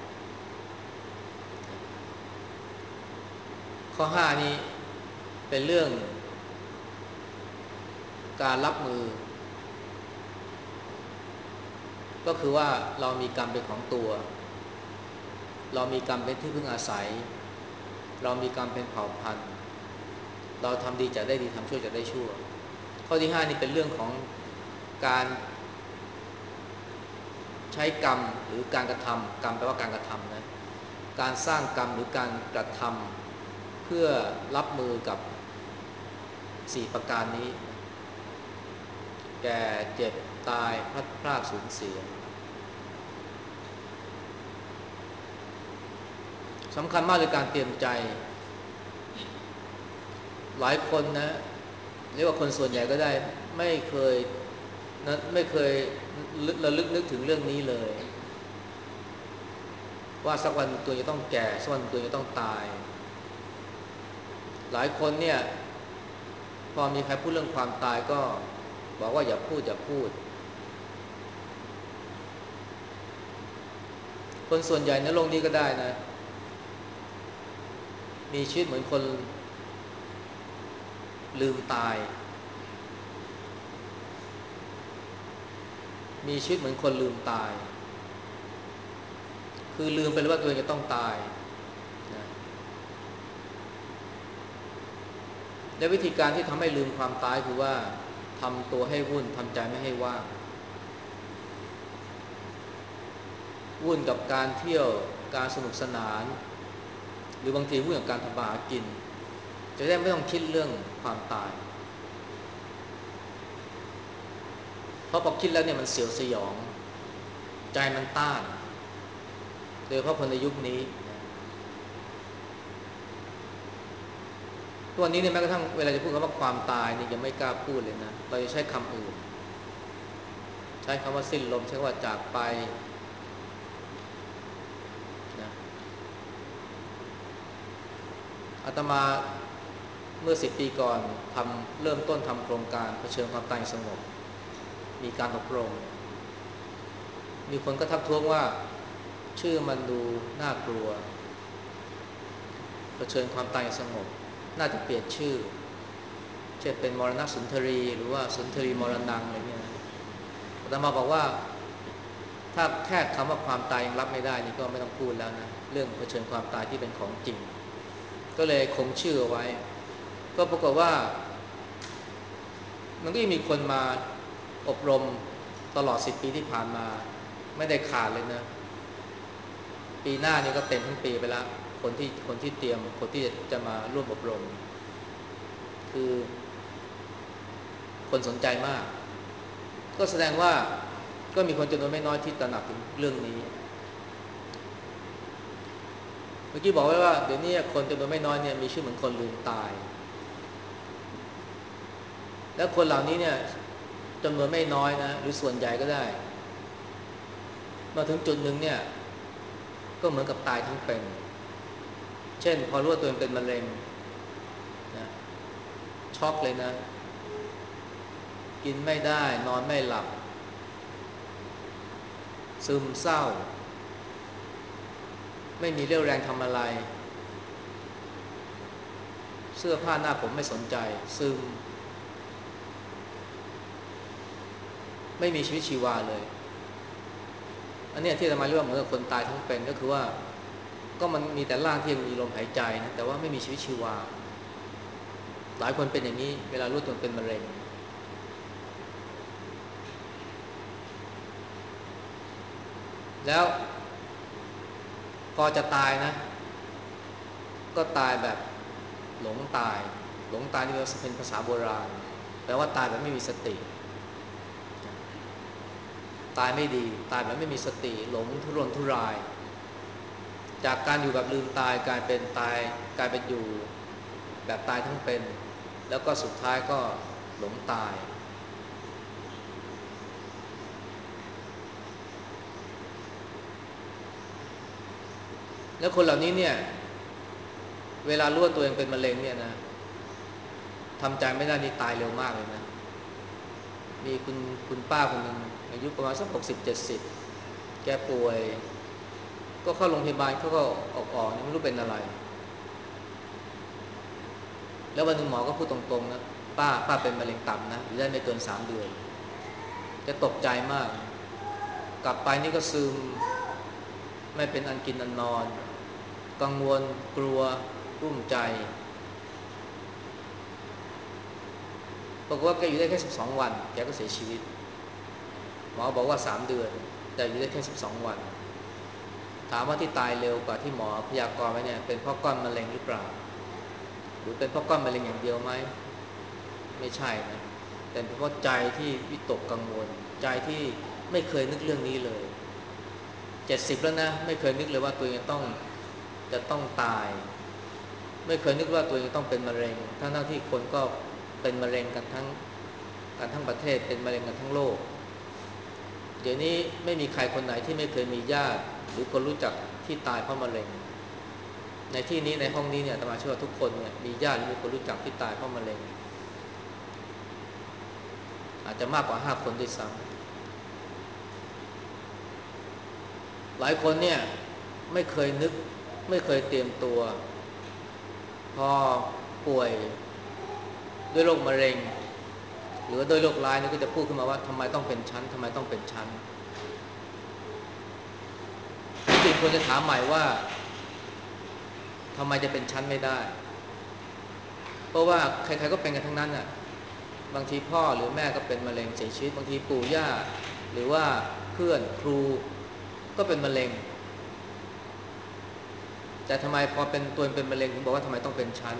ข้อ5นี้เป็นเรื่องการรับมือก็คือว่าเรามีกรรมเป็นของตัวเรามีกรรมเป็นที่พึ่งอาศัยเรามีกรรมเป็นเผ่าพันธุ์เราทำดีจะได้ดีทำชั่วจะได้ชั่วข้อที่5นี่เป็นเรื่องของการใช้กรรมหรือการกระทำกรรมแปลว่าการกระทำนะการสร้างกรรมหรือการกระทำเพื่อรับมือกับ4ประการนี้แก่เจ็บตายพลัดพรากสูญเสียสำคัญมากเลยการเตรียมใจหลายคนนะเรียกว่าคนส่วนใหญ่ก็ได้ไม่เคยระลึกนึกถึงเรื่องนี้เลยว่าสักวันตัวจะต้องแก่สักวันตัวจะต้องตายหลายคนเนี่ยพอมีใครพูดเรื่องความตายก็บอกว่าอย่าพูดอย่าพูดคนส่วนใหญ่ในโลกนี้ก็ได้นะมีชีวิตเหมือนคนลืมตายมีชีวิตเหมือนคนลืมตายคือลืมไปเลยว่าตัวเองจะต้องตายนะและวิธีการที่ทำให้ลืมความตายคือว่าทำตัวให้วุ่นทำใจไม่ให้ว่างวุ่นกับการเที่ยวการสนุกสนานหรือบางทีวุ่นกับการทำมาหากินจะได้ไม่ต้องคิดเรื่องความตายเพราะพอคิดแล้วเนี่ยมันเสียวสยองใจมันต้านโดยเฉพาะคนในยุคนี้ทุกวันนี้เนี่ยแม้กระทั่งเวลาจะพูดคำว่าความตายนี่ยังไม่กล้าพูดเลยนะเราจะใช้คำอื่นใช้คำว่าสิ้นลมใช้ว่าจากไปนะอาตมาเมื่อ10 ปีก่อนเริ่มต้นทำโครงการเผชิญความตายสงบมีการอบรมมีคนก็ทักท้วงว่าชื่อมันดูน่ากลัวเผชิญความตายสงบน่าจะเปลี่ยนชื่อเช่นเป็นมรณะสุนทรีหรือว่าสุนทรีมรณังอะไรเงี้ยนะอาตมาบอกว่าถ้าแค่คำว่าความตายยังรับไม่ได้นี่ก็ไม่ต้องพูดแล้วนะเรื่องเผชิญความตายที่เป็นของจริงก็เลยคงชื่อเอาไว้ก็ปรากฏว่ามันก็ยังมีคนมาอบรมตลอด10 ปีที่ผ่านมาไม่ได้ขาดเลยนะปีหน้านี่ก็เต็มทั้งปีไปแล้วคนที่เตรียมคนที่จะมาร่วมอบรมคือคนสนใจมากก็แสดงว่าก็มีคนจำนวนไม่น้อยที่ตระหนักถึงเรื่องนี้เมื่อกี้บอกไว้ว่าเดี๋ยวนี้คนจำนวนไม่น้อยเนี่ยมีชื่อเหมือนคนลืมตายแล้วคนเหล่านี้เนี่ยจำนวนไม่น้อยนะหรือส่วนใหญ่ก็ได้มาถึงจุดหนึ่งเนี่ยก็เหมือนกับตายทั้งเป็นเช่นพอรู้ว่าตัวเองเป็นมะเร็งนะช็อกเลยนะกินไม่ได้นอนไม่หลับซึมเศร้าไม่มีเรี่ยวแรงทำอะไรเสื้อผ้าหน้าผมไม่สนใจซึมไม่มีชีวิตชีวาเลยอันนี้ที่อาตมาเรียกว่าเหมือนกับคนตายทั้งเป็นก็คือว่าก็มันมีแต่ร่างที่ยังมีลมหายใจนะแต่ว่าไม่มีชีวิตชีวาหลายคนเป็นอย่างนี้เวลารู้ตัวเป็นมะเร็งแล้วพอจะตายนะก็ตายแบบหลงตายหลงตายนี่เป็นภาษาโบราณแปลว่าตายแบบไม่มีสติตายไม่ดีตายแบบไม่มีสติหลงทุรนทุรายจากการอยู่แบบลืมตายกลายเป็นตายกลายเป็นอยู่แบบตายทั้งเป็นแล้วก็สุดท้ายก็หลงตายแล้วคนเหล่านี้เนี่ยเวลารู้ว่าตัวเองเป็นมะเร็งเนี่ยนะทำใจไม่ได้นี่ตายเร็วมากเลยนะมีคุณป้าคนหนึ่งอายุประมาณสัก60-70แกป่วยก็เข้าโรงพยาบาลเขาก็ออกไม่รู้เป็นอะไรแล้ววันหนึ่งหมอก็พูดตรงๆนะป้าเป็นมะเร็งตับนะอยู่ได้ไม่เกิน3 เดือนจะตกใจมากกลับไปนี่ก็ซึมไม่เป็นอันกินอันนอนกังวลกลัวรุ่มใจปรากฏว่าแกอยู่ได้แค่12 วันแกก็เสียชีวิตหมอบอกว่า3 เดือนแต่อยู่ได้แค่12 วันถามว่าที่ตายเร็วกว่าที่หมอพยากรณ์ไว้เนี่ยเป็นเพราะก้อนมะเร็งหรือเปล่าหรือเป็นเพราะก้อนมะเร็งอย่างเดียวไหมไม่ใช่นะแต่เป็นเพราะใจที่วิตกกังวลใจที่ไม่เคยนึกเรื่องนี้เลย70แล้วนะไม่เคยนึกเลยว่าตัวเองจะต้องตายไม่เคยนึกว่าตัวเองต้องเป็นมะเร็งทั้งที่คนก็เป็นมะเร็งกันทั้งประเทศเป็นมะเร็งกันทั้งโลกเดี๋ยวนี้ไม่มีใครคนไหนที่ไม่เคยมีญาติหรือคนรู้จักที่ตายเพราะมะเร็งในที่นี้ในห้องนี้เนี่ยอาตมาเชื่อว่าทุกคนเนี่ยมีญาติหรือมีคนรู้จักที่ตายเพราะมะเร็งอาจจะมากกว่า5 คนด้วยซ้ำหลายคนเนี่ยไม่เคยนึกไม่เคยเตรียมตัวพอป่วยด้วยโรคมะเร็งหรือด้วยโรคร้ายนี่ก็จะพูดขึ้นมาว่าทำไมต้องเป็นชั้นทำไมต้องเป็นชั้นจริงๆควรจะถามใหม่ว่าทำไมจะเป็นชั้นไม่ได้เพราะว่าใครๆก็เป็นกันทั้งนั้นน่ะบางทีพ่อหรือแม่ก็เป็นมะเร็งเสียชีวิตบางทีปู่ย่าหรือว่าเพื่อนครูก็เป็นมะเร็งแต่ทำไมพอเป็นตัวเป็นมะเร็งถึงบอกว่าทำไมต้องเป็นชั้น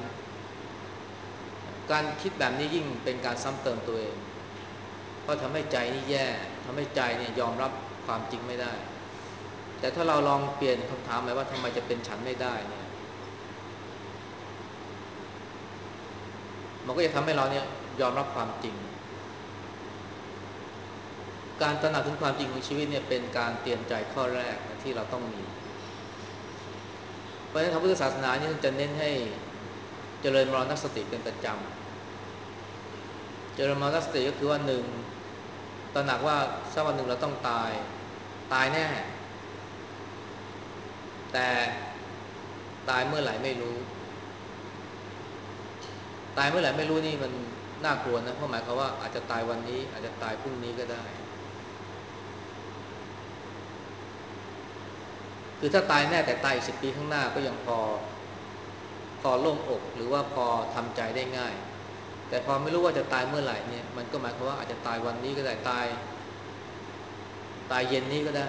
การคิดแบบนี้ยิ่งเป็นการซ้ำเติมตัวเองเพราะทำให้ใจนี่แย่ทำให้ใจเนี่ยยอมรับความจริงไม่ได้แต่ถ้าเราลองเปลี่ยนคำถามใหม่ว่าทำไมจะเป็นฉันไม่ได้เนี่ยมันก็จะทำให้เราเนี่ยยอมรับความจริงการตระหนักถึงความจริงของชีวิตเนี่ยเป็นการเตรียมใจข้อแรกนะที่เราต้องมีเพราะฉะนั้นทางพุทธศาสนาเนี่ยจะเน้นให้เจริญมรณสติเป็นประจำเจริญมรณสติก็คือว่าหนึ่งตระหนักว่าสักวันหนึ่งเราต้องตายแน่แต่ตายเมื่อไหร่ไม่รู้ตายเมื่อไหร่ไม่รู้นี่มันน่ากลัวนะเพราะหมายความว่าอาจจะตายวันนี้อาจจะตายพรุ่งนี้ก็ได้คือถ้าตายแน่แต่ตายอีก10 ปีข้างหน้าก็ยังพอโล่งอกหรือว่าพอทำใจได้ง่ายแต่พอไม่รู้ว่าจะตายเมื่อไหร่เนี่ยมันก็หมายความว่าอาจจะตายวันนี้ก็ได้ตายเย็นนี้ก็ได้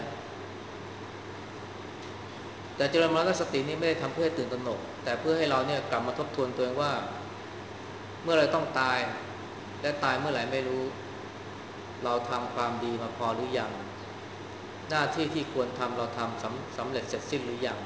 แต่เจริญมรณสตินี้ไม่ได้ทำเพื่อให้ตื่นตระหนกแต่เพื่อให้เราเนี่ยกลับมาทบทวนตัวเองว่าเมื่อไรต้องตายและตายเมื่อไหร่ไม่รู้เราทำความดีมาพอหรือยังหน้าที่ที่ควรทำเราทำสำเร็จเสร็จสิ้นหรือยัง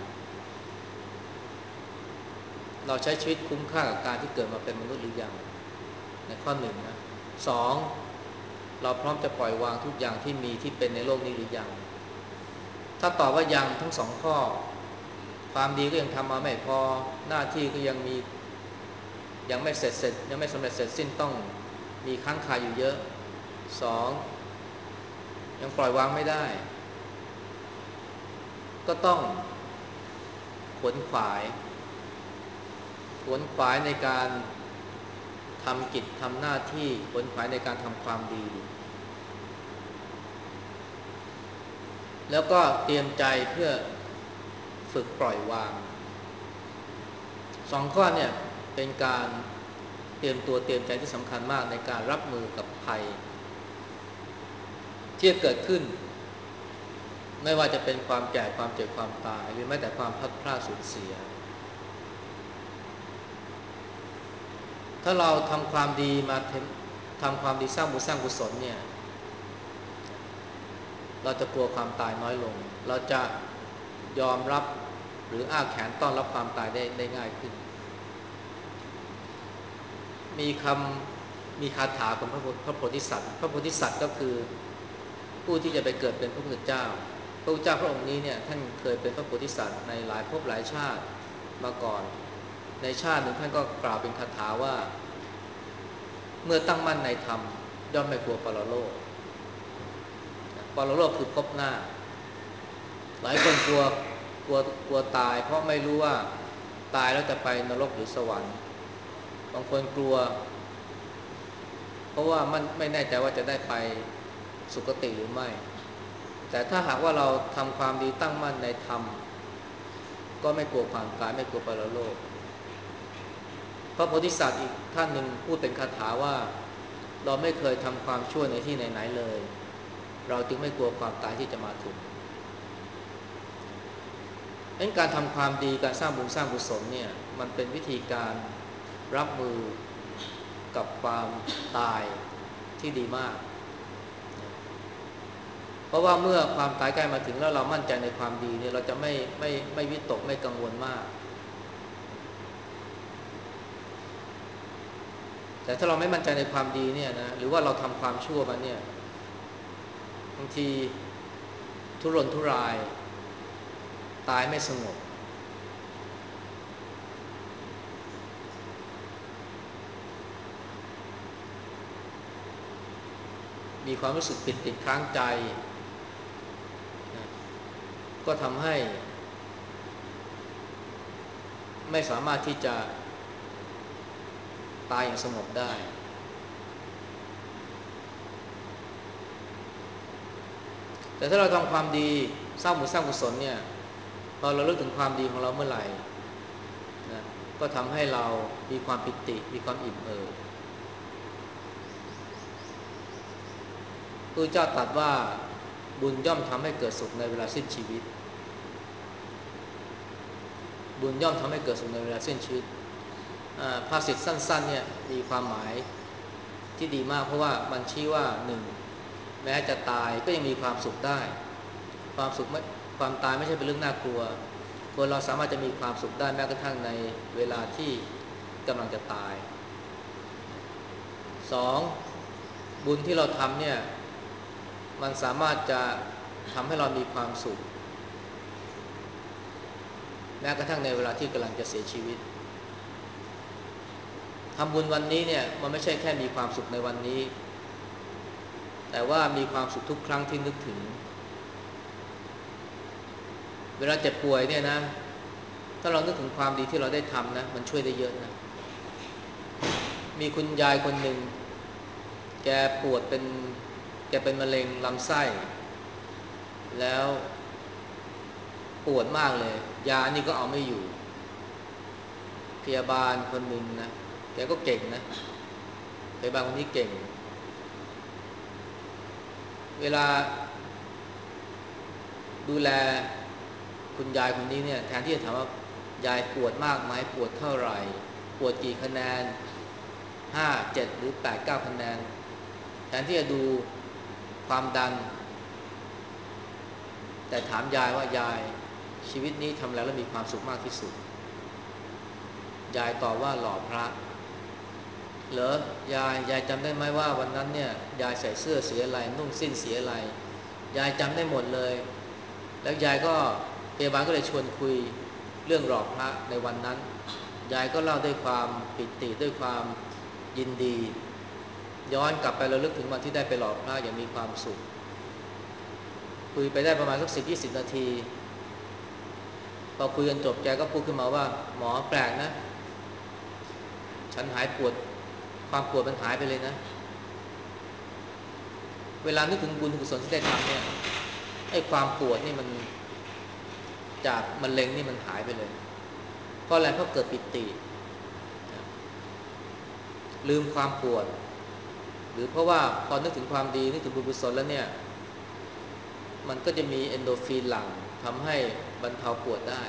เราใช้ชีวิตคุ้มค่ากับการที่เกิดมาเป็นมนุษย์หรือยังในข้อหนึ่งนะสองเราพร้อมจะปล่อยวางทุกอย่างที่มีที่เป็นในโลกนี้หรือยังถ้าตอบว่ายังทั้งสองข้อความดีก็ยังทำมาไม่พอหน้าที่ก็ยังมียังไม่เสร็จยังไม่สำเร็จเสร็จสิ้นต้องมีค้างคาอยู่เยอะสองยังปล่อยวางไม่ได้ก็ต้องขวนขวายในการทำกิจทำหน้าที่ขวนขวายในการทำความดีแล้วก็เตรียมใจเพื่อฝึกปล่อยวางสองข้อเนี่ยเป็นการเตรียมตัวเตรียมใจที่สำคัญมากในการรับมือกับภัยที่จะเกิดขึ้นไม่ว่าจะเป็นความแก่ความเจ็บความตายหรือแม้แต่ความพลัดพรากสูญเสียถ้าเราทำความดีมาทำความดีสร้างบุญสร้างกุศลเนี่ยเราจะกลัวความตายน้อยลงเราจะยอมรับหรืออ้าแขนต้อนรับความตายได้ง่ายขึ้นมีคาถาของพระโพธิสัตว์พระโพธิสัตว์ก็คือผู้ที่จะไปเกิดเป็นพระพุทธเจ้าพระพุทธเจ้าพระองค์นี้เนี่ยท่านเคยเป็นพระโพธิสัตว์ในหลายภพหลายชาติมาก่อนในชาติหนึ่งท่านก็กล่าวเป็นคาถาว่าเมื่อตั้งมั่นในธรรมย่อมไม่กลัวปรโลกคือภพหน้าหลายคนกลัวตายเพราะไม่รู้ว่าตายแล้วจะไปนรกหรือสวรรค์บางคนกลัวเพราะว่ามันไม่แน่ใจว่าจะได้ไปสุคติหรือไม่แต่ถ้าหากว่าเราทำความดีตั้งมั่นในธรรมก็ไม่กลัวความตายไม่กลัวปรโลกพระโพธิสัตว์อีกท่านหนึ่งพูดเป็นคาถาว่าเราไม่เคยทำความชั่วในที่ไหนๆเลยเราจึงไม่กลัวความตายที่จะมาถึงดังนั้นการทำความดีการสร้างบุญสร้างกุศลเนี่ยมันเป็นวิธีการรับมือกับความตายที่ดีมากเพราะว่าเมื่อความตายใกล้มาถึงแล้วเรามั่นใจในความดีเนี่ยเราจะไม่วิตกไม่กังวลมากแต่ถ้าเราไม่มั่นใจในความดีเนี่ยนะหรือว่าเราทำความชั่วมาเนี่ยบางทีทุรนทุรายตายไม่สงบมีความรู้สึกติดค้างใจนะก็ทำให้ไม่สามารถที่จะตายอย่างสงบได้แต่ถ้าเราทำความดีสร้างบุญสร้างกุศลเนี่ยพอเราเลิกถึงความดีของเราเมื่อไหร่นะก็ทำให้เรามีความปิติมีความอิ่มเอิบพระเจ้าตรัสว่าบุญย่อมทำให้เกิดสุขในเวลาสิ้นชีวิตบุญย่อมทำให้เกิดสุขในเวลาสิ้นชีวิตภาษิตสั้นๆเนี่ยมีความหมายที่ดีมากเพราะว่ามันชี้ว่าหนึ่งแม้จะตายก็ยังมีความสุขได้ความสุขไม่ความตายไม่ใช่เป็นเรื่องน่ากลัวคนเราสามารถจะมีความสุขได้แม้กระทั่งในเวลาที่กำลังจะตายสองบุญที่เราทำเนี่ยมันสามารถจะทำให้เรามีความสุขแม้กระทั่งในเวลาที่กำลังจะเสียชีวิตทำบุญวันนี้เนี่ยมันไม่ใช่แค่มีความสุขในวันนี้แต่ว่ามีความสุขทุกครั้งที่นึกถึงเวลาเจ็บป่วยเนี่ยนะถ้าเรานึกถึงความดีที่เราได้ทำนะมันช่วยได้เยอะนะมีคุณยายคนหนึ่งแกปวดแกเป็นมะเร็งลำไส้แล้วปวดมากเลยยานี่ก็เอาไม่อยู่พยาบาลคนหนึ่งนะแกก็เก่งนะพยาบาลคนนี้เก่งเวลาดูแลคุณยายคนนี้เนี่ยแทนที่จะถามว่ายายปวดมากไหมปวดเท่าไหร่ปวดกี่คะแนน5 7หรือ8 9คะแนนแทนที่จะดูความดันแต่ถามยายว่ายายชีวิตนี้ทำแล้วมีความสุขมากที่สุดยายตอบว่าหล่อพระเหรอยายจำได้ไหมว่าวันนั้นเนี่ยยายใส่เสื้อสีอะไรนุ่งสิ้นสีอะไรยายจำได้หมดเลยแล้วยายก็พยาบาลก็เลยชวนคุยเรื่องหล่อพระในวันนั้นยายก็เล่าด้วยความปิติด้วยความยินดีย้อนกลับไประลึกถึงวันที่ได้ไปหล่อพระอย่างมีความสุขคุยไปได้ประมาณสัก10-20 นาทีพอคุยกันจบแกก็พูดขึ้นมาว่าหมอแปลกนะฉันหายปวดความปวดมันหายไปเลยนะเวลานึกถึงบุญกุศลที่ได้ทำเนี่ยไอ้ความปวดนี่มันจากมะเร็งนี่มันหายไปเลยเพราะอะไรเพราะเกิดปิติลืมความปวดหรือเพราะว่าพอนึกถึงความดีนึกถึงบุญกุศลแล้วเนี่ยมันก็จะมีเอนโดรฟินหลั่งทำให้บรรเทาปวดได้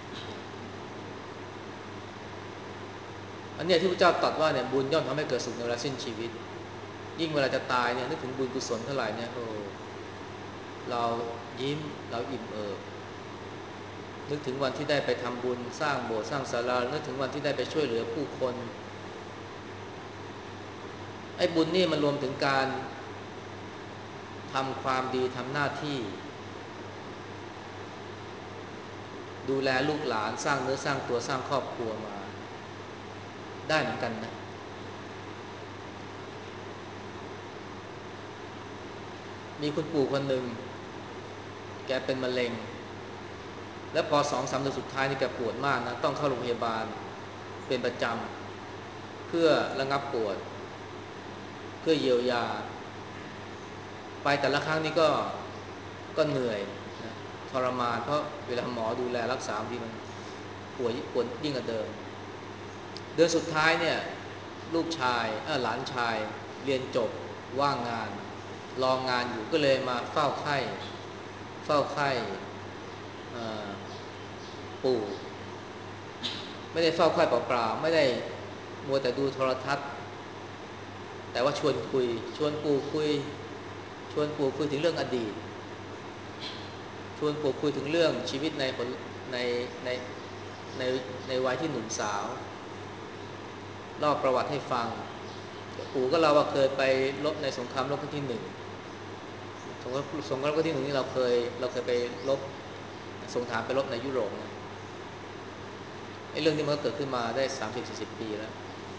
อันนี้ที่พระเจ้าตรัสว่าเนี่ยบุญย่อมทำให้เกิดสุขในเวลาสิ้นชีวิตยิ่งเวลาจะตายเนี่ยนึกถึงบุญกุศลเท่าไหร่เนี่ยโอ้เรายิ้มเราอิ่มเอิบนึกถึงวันที่ได้ไปทำบุญสร้างโบสถ์สร้างศาลานึกถึงวันที่ได้ไปช่วยเหลือผู้คนไอ้บุญนี่มันรวมถึงการทำความดีทำหน้าที่ดูแลลูกหลานสร้างเนื้อสร้างตัวสร้างครอบครัวมาได้เหมือนกันนะมีคุณปู่คนหนึ่งแกเป็นมะเร็งแล้วพอ2-3 เดือนสุดท้ายนี่แกปวดมากนะต้องเข้าโรงพยาบาลเป็นประจำเพื่อระงับปวดเพื่อเยียวยาไปแต่ละครั้งนี่ก็เหนื่อยนะทรมานเพราะเวลาหมอดูแลรักษาทีมันปวดยิ่งกว่าเดิมเดือนสุดท้ายเนี่ยลูกชายหลานชายเรียนจบว่างงานรองงานอยู่ก็เลยมาเฝ้าไข้ปู่ไม่ได้เฝ้าไข้เปล่าๆไม่ได้มัวแต่ดูโทรทัศน์แต่ว่าชวนปู่คุยชวนปู่คุยถึงเรื่องอดีตชวนปู่คุยถึงเรื่องชีวิตในในในในวัยที่หนุ่มสาวเล่าประวัติให้ฟังปู่ก็เล่าว่าเคยไปรบในสงครามโลกครั้งที่1สงครามโลกครั้งที่1นี่เราเคยไปรบส่งทหารไปรบในยุโรปนะไอ้เรื่องที่มันเกิดขึ้นมาได้30-40 ปีแล้ว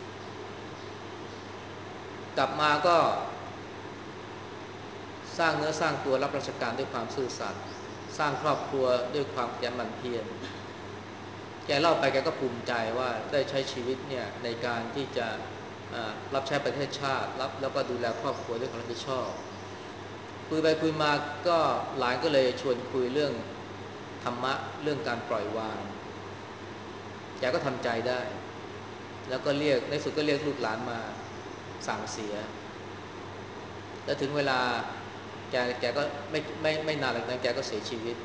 กลับมาก็สร้างเนื้อสร้างตัวรับราชการด้วยความซื่อสัตย์สร้างครอบครัวด้วยความขยันหมั่นเพียรแกเล่าไปแกก็ภูมิใจว่าได้ใช้ชีวิตเนี่ยในการที่จะรับใช้ประเทศชาติแล้วก็ดูแลครอบครัวด้วยความรับผิดชอบคุยไปคุยมาก็หลานก็เลยชวนคุยเรื่องธรรมะเรื่องการปล่อยวางแกก็ทำใจได้แล้วก็ในสุดก็เรียกลูกหลานมาสั่งเสียแล้วถึงเวลาแกก็ไม่นานหลังนั้นแกก็เสียชีวิต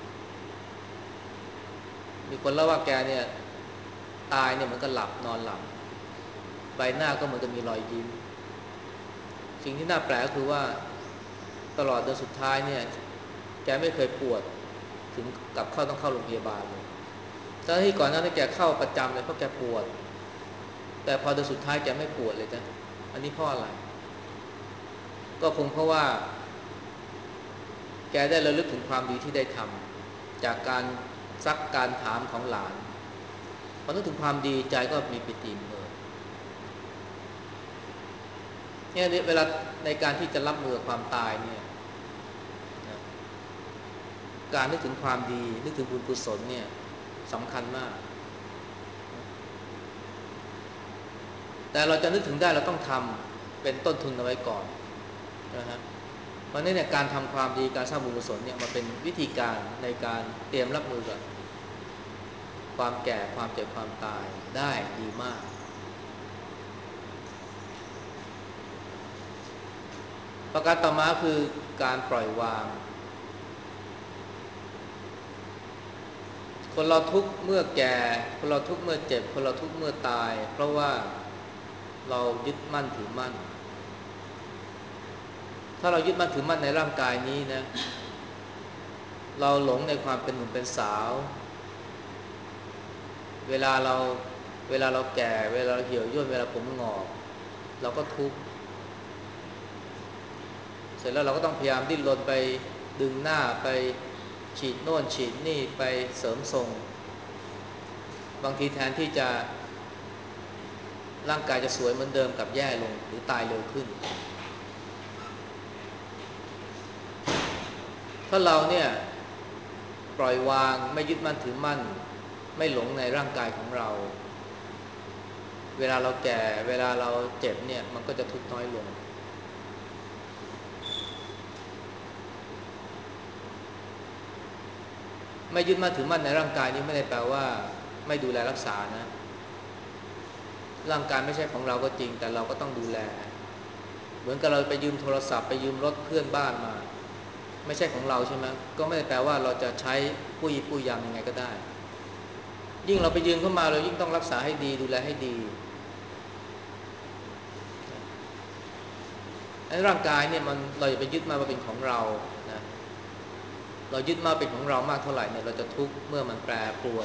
มีคนเล่าว่าแกเนี่ยตายเนี่ยเหมือนกับนอนหลับใบหน้าก็เหมือนกับมีรอยยิ้มสิ่งที่น่าแปลกก็คือว่าตลอดเดือนสุดท้ายเนี่ยแกไม่เคยปวดถึงกับต้องเข้าโรงพยาบาลเลยทั้งที่ก่อนหน้านี้แกเข้าประจำเลยเพราะแกปวดแต่พอเดือนสุดท้ายแกไม่ปวดเลยจ้ะอันนี้เพราะอะไรก็คงเพราะว่าแกได้ระลึกถึงความดีที่ได้ทำจากการซักการถามของหลานพอนึกถึงความดีใจก็มีปิติเนี่ยเวลาในการที่จะรับมือกับความตายเนี่ยนะการนึกถึงความดีนึกถึงบุญกุศลเนี่ยสำคัญมากแต่เราจะนึกถึงได้เราต้องทำเป็นต้นทุนเอาไว้ก่อนนะฮะเพราะนั้นเนี่ยการทำความดีการสร้างบุญกุศลเนี่ยมันเป็นวิธีการในการเตรียมรับมือกับความแก่ความเจ็บความตายได้ดีมากประการต่อมาคือการปล่อยวางคนเราทุกข์เมื่อแก่คนเราทุกข์เมื่อเจ็บคนเราทุกข์เมื่อตายเพราะว่าเรายึดมั่นถือมั่นถ้าเรายึดมั่นถือมั่นในร่างกายนี้นะเราหลงในความเป็นหนุ่มเป็นสาวเวลาเราเวลาเราแก่เวลาเราเหี่ยวย่นเวลาผมงอกเราก็ทุกข์เสร็จแล้วเราก็ต้องพยายามดิ้นรนไปดึงหน้าไปฉีดโน่นฉีดนี่ไปเสริมทรงบางทีแทนที่จะร่างกายจะสวยเหมือนเดิมกับแย่ลงหรือตายเร็วขึ้นถ้าเราเนี่ยปล่อยวางไม่ยึดมั่นถือมั่นไม่หลงในร่างกายของเราเวลาเราแก่เวลาเราเจ็บเนี่ยมันก็จะทุกข์น้อยลงไม่ยึดมั่นถือมั่นในร่างกายนี้ไม่ได้แปลว่าไม่ดูแลรักษานะร่างกายไม่ใช่ของเราก็จริงแต่เราก็ต้องดูแลเหมือนกับเราไปยืมโทรศัพท์ไปยืมรถเพื่อนบ้านมาไม่ใช่ของเราใช่ไหมก็ไม่ได้แปลว่าเราจะใช้ปุ้ยปุ้ยยำยังไงก็ได้ยิ่งเราไปยืมเข้ามาเรายิ่งต้องรักษาให้ดีดูแลให้ดีร่างกายเนี่ยมันเราอย่าไปยึดมาว่าเป็นของเรานะเรายึดมาเป็นของเรามากเท่าไหร่เนี่ยเราจะทุกข์เมื่อมันแปรปรวน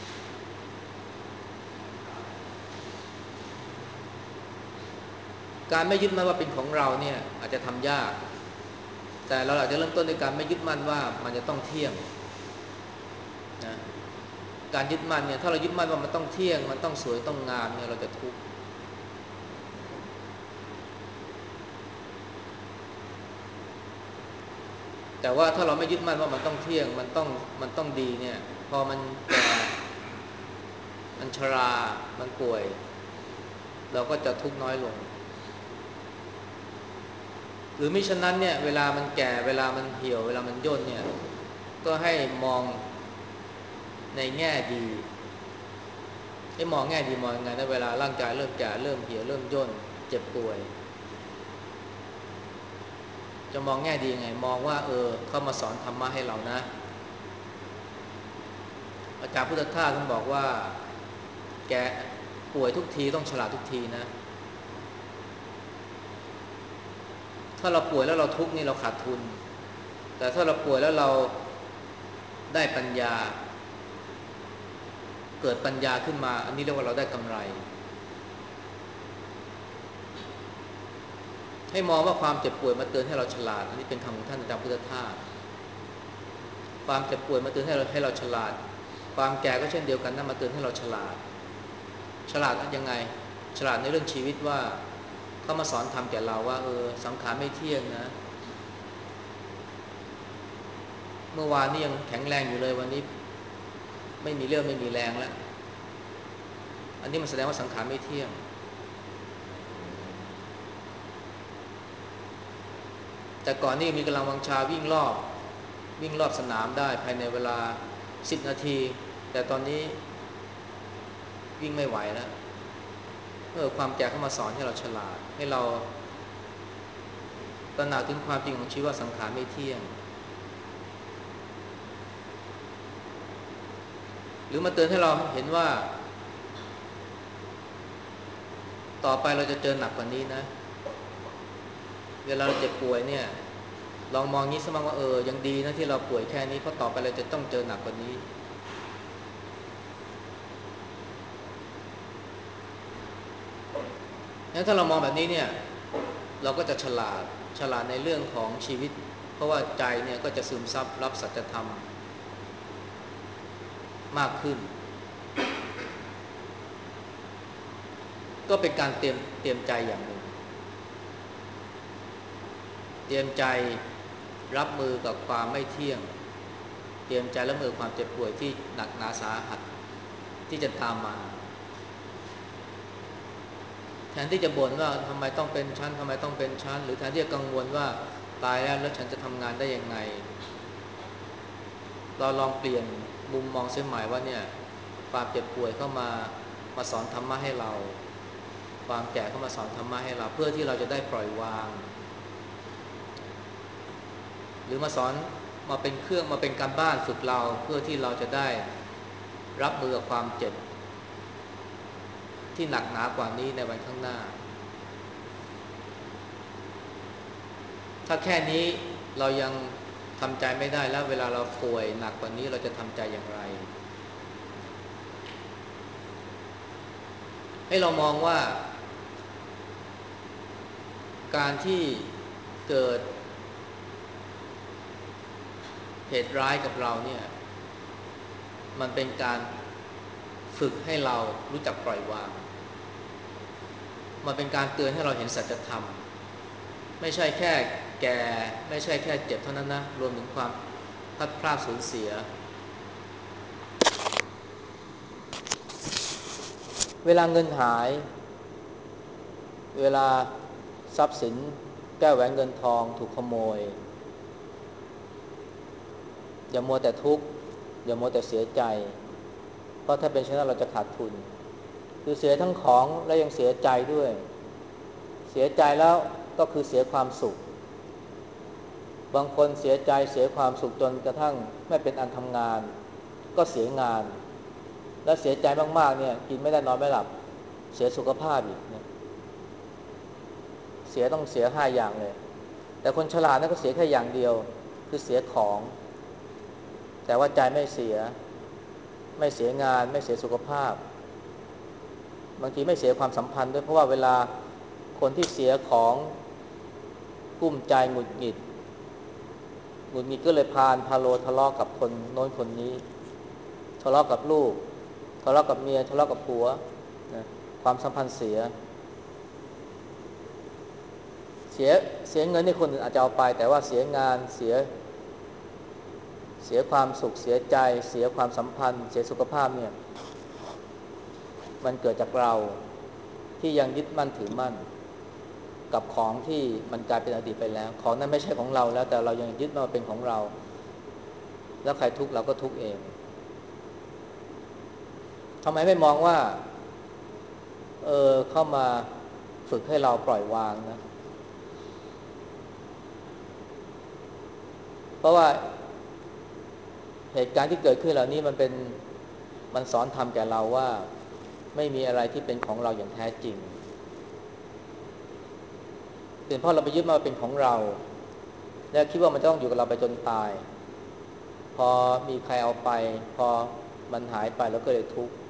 การไม่ยึดมั่นว่าเป็นของเราเนี่ยอาจจะทำยากแต่เราอาจจะเริ่มต้นในการไม่ยึดมั่นว่ามันจะต้องเที่ยงนะการยึดมั่นเนี่ยถ้าเรายึดมั่นว่ามันต้องเที่ยงมันต้องสวยต้องงามเนี่ยเราจะทุกข์แต่ว่าถ้าเราไม่ยึดมั่นว่ามันต้องเที่ยงมันต้องดีเนี่ยพอมันแก่มันชรามันป่วยเราก็จะทุกข์น้อยลงหรือมิฉะนั้นเนี่ยเวลามันแก่เวลามันเหี่ยวเวลามันย่นเนี่ยก็ให้มองในแง่ดีให้มองแง่ดีมองยังไงนะเวลาร่างกายเริ่มแก่เริ่มเหี่ยวเริ่มย่นเจ็บป่วยจะมองแง่ดียังไงมองว่าเข้ามาสอนธรรมะให้เรานะอาจารย์พุทธทาสท่านบอกว่าแกป่วยทุกทีต้องฉลาดทุกทีนะถ้าเราป่วยแล้วเราทุกข์นี่เราขาดทุนแต่ถ้าเราป่วยแล้วเราได้ปัญญาเกิดปัญญาขึ้นมาอันนี้เรียกว่าเราได้กำไรให้มองว่าความเจ็บป่วยมาเตือนให้เราฉลาดอันนี้เป็นคำของท่านอาจารย์พุทธทาสความเจ็บป่วยมาเตือนให้เราฉลาดความแก่ก็เช่นเดียวกันนะมาเตือนให้เราฉลาดยังไงฉลาดในเรื่องชีวิตว่าเขามาสอนธรรมแก่เราว่าสังขารไม่เที่ยงนะเมื่อวานนี้ยังแข็งแรงอยู่เลยวันนี้ไม่มีเรี่ยวไม่มีแรงแล้วอันนี้มันแสดงว่าสังขารไม่เที่ยงแต่ก่อนนี่มีกำลังวังชาวิ่งรอบสนามได้ภายในเวลา10นาทีแต่ตอนนี้วิ่งไม่ไหวแล้วความแก่เข้ามาสอนให้เราฉลาดให้เราตระหนักถึงความจริงของชีวิตว่าสังขารไม่เที่ยงหรือมาเตือนให้เราเห็นว่าต่อไปเราจะเจอหนักกว่านี้นะเวลาเราเจ็บป่วยเนี่ยลองมองงี้ซะบ้างว่ายังดีนะที่เราป่วยแค่นี้เพราะต่อไปเราจะต้องเจอหนักกว่านี้งั้นถ้าเรามองแบบนี้เนี่ยเราก็จะฉลาดในเรื่องของชีวิตเพราะว่าใจเนี่ยก็จะซึมซับรับสัจธรรมมากขึ้นก็เป็นการเตรียมใจอย่างหนึ่งเตรียมใจรับมือกับความไม่เที่ยงเตรียมใจรับมือความเจ็บป่วยที่หนักหนาสาหัสที่จะตามมาแทนที่จะบ่นว่าทำไมต้องเป็นชั้นทำไมต้องเป็นชั้นหรือแทนที่จะกังวลว่าตายแล้วฉันจะทำงานได้ยังไงเราลองเปลี่ยนมุมมองเสียใหม่ว่าเนี่ยความเจ็บป่วยเข้ามาสอนธรรมะให้เราความแก่เข้ามาสอนธรรมะให้เราเพื่อที่เราจะได้ปล่อยวางหรือมาสอนมาเป็นเครื่องมาเป็นการบ้านฝึกเราเพื่อที่เราจะได้รับมือกับความเจ็บที่หนักหนากว่านี้ในวันข้างหน้าถ้ถ้าแค่นี้เรายังทำใจไม่ได้แล้วเวลาเราป่วยหนักกว่านี้เราจะทำใจอย่างไรให้เรามองว่าการที่เกิดเหตุร้ายกับเราเนี่ยมันเป็นการฝึกให้เรารู้จักปล่อยวางมันเป็นการเตือนให้เราเห็นสัจธรรมไม่ใช่แค่แก่ไม่ใช่แค่เจ็บเท่านั้นนะรวมถึงความพลัดพรากสูญเสียเวลาเงินหายเวลาทรัพย์สินแก้วแหวนเงินทองถูกขโมยอย่ามัวแต่ทุกข์อย่ามัวแต่เสียใจเพราะถ้าเป็นเช่นนั้นเราจะขาดทุนคือเสียทั้งของและยังเสียใจด้วยเสียใจแล้วก็คือเสียความสุขบางคนเสียใจเสียความสุขจนกระทั่งไม่เป็นอันทำงานก็เสียงานและเสียใจมากๆเนี่ยกินไม่ได้นอนไม่หลับเสียสุขภาพอีกนะเสียต้องเสีย5อย่างเลยแต่คนฉลาดนั่นก็เสียแค่อย่างเดียวคือเสียของแต่ว่าใจไม่เสียไม่เสียงานไม่เสียสุขภาพบางทีไม่เสียความสัมพันธ์ด้วยเพราะว่าเวลาคนที่เสียของกุ้มใจหงุดหงิดก็เลยพาโลทะเลาะกับคนโน้นคนนี้ทะเลาะกับลูกทะเลาะกับเมียทะเลาะกับผัวนะความสัมพันธ์เสียเสียเสียเงินที่คนอื่นอาจจะเอาไปแต่ว่าเสียงานเสียความสุขเสียใจเสียความสัมพันธ์เสียสุขภาพเนี่ยมันเกิดจากเราที่ยังยึดมั่นถือมั่นกับของที่มันกลายเป็นอดีตไปแล้วของนั้นไม่ใช่ของเราแล้วแต่เรายังยึดมาเป็นของเราแล้วใครทุกข์เราก็ทุกข์เองทำไมไม่มองว่าเข้ามาฝึกให้เราปล่อยวางนะเพราะว่าเหตุการณ์ที่เกิดขึ้นเหล่านี้มันสอนธรรมแก่เราว่าไม่มีอะไรที่เป็นของเราอย่างแท้จริงเป็นเพราะเราไปยึดมาเป็นของเราและคิดว่ามันต้องอยู่กับเราไปจนตายพอมีใครเอาไปพอมันหายไปแล้วก็เลยทุกข์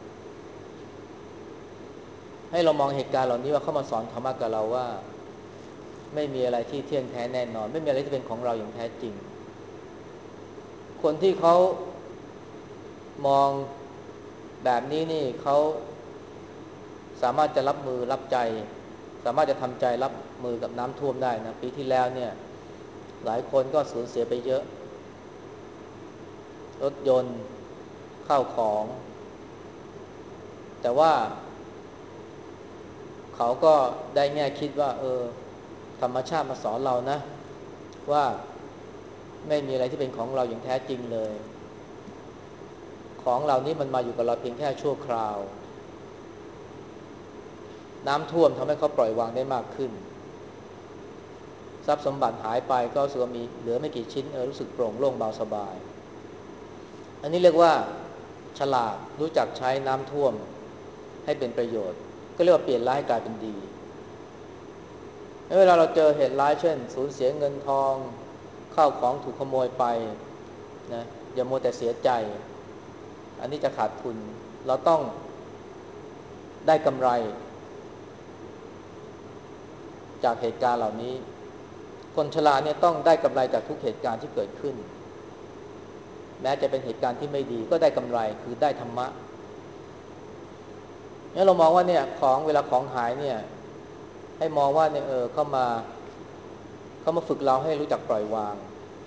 ให้เรามองเหตุการณ์เหล่านี้ว่าเข้ามาสอนธรรมะกับเราว่าไม่มีอะไรที่เที่ยงแท้แน่นอนไม่มีอะไรที่เป็นของเราอย่างแท้จริงคนที่เขามองแบบนี้นี่เขาสามารถจะรับมือรับใจสามารถจะทำใจรับมือกับน้ำท่วมได้นะปีที่แล้วเนี่ยหลายคนก็สูญเสียไปเยอะรถยนต์ข้าวของแต่ว่าเขาก็ได้แง่คิดว่าธรรมชาติมาสอนเรานะว่าไม่มีอะไรที่เป็นของเราอย่างแท้จริงเลยของเหล่านี้มันมาอยู่กับเราเพียงแค่ชั่วคราวน้ำท่วมทำให้เขาปล่อยวางได้มากขึ้นทรัพย์สมบัติหายไปก็รู้สึกว่ามีเหลือไม่กี่ชิ้นรู้สึกโปร่งโล่งเบาสบายอันนี้เรียกว่าฉลาดรู้จักใช้น้ำท่วมให้เป็นประโยชน์ก็เรียกว่าเปลี่ยนร้ายให้กลายเป็นดีเวลาเราเจอเหตุร้ายเช่นสูญเสียเงินทองข้าวของถูกขโมยไปนะอย่ามัวแต่เสียใจอันนี้จะขาดทุนเราต้องได้กำไรจากเหตุการณ์เหล่านี้คนฉลาดเนี่ยต้องได้กำไรจากทุกเหตุการณ์ที่เกิดขึ้นแม้จะเป็นเหตุการณ์ที่ไม่ดีก็ได้กำไรคือได้ธรรมะเนี่ยเรามองว่าเนี่ยของเวลาของหายเนี่ยให้มองว่าเนี่ยเขามาฝึกเราให้รู้จักปล่อยวาง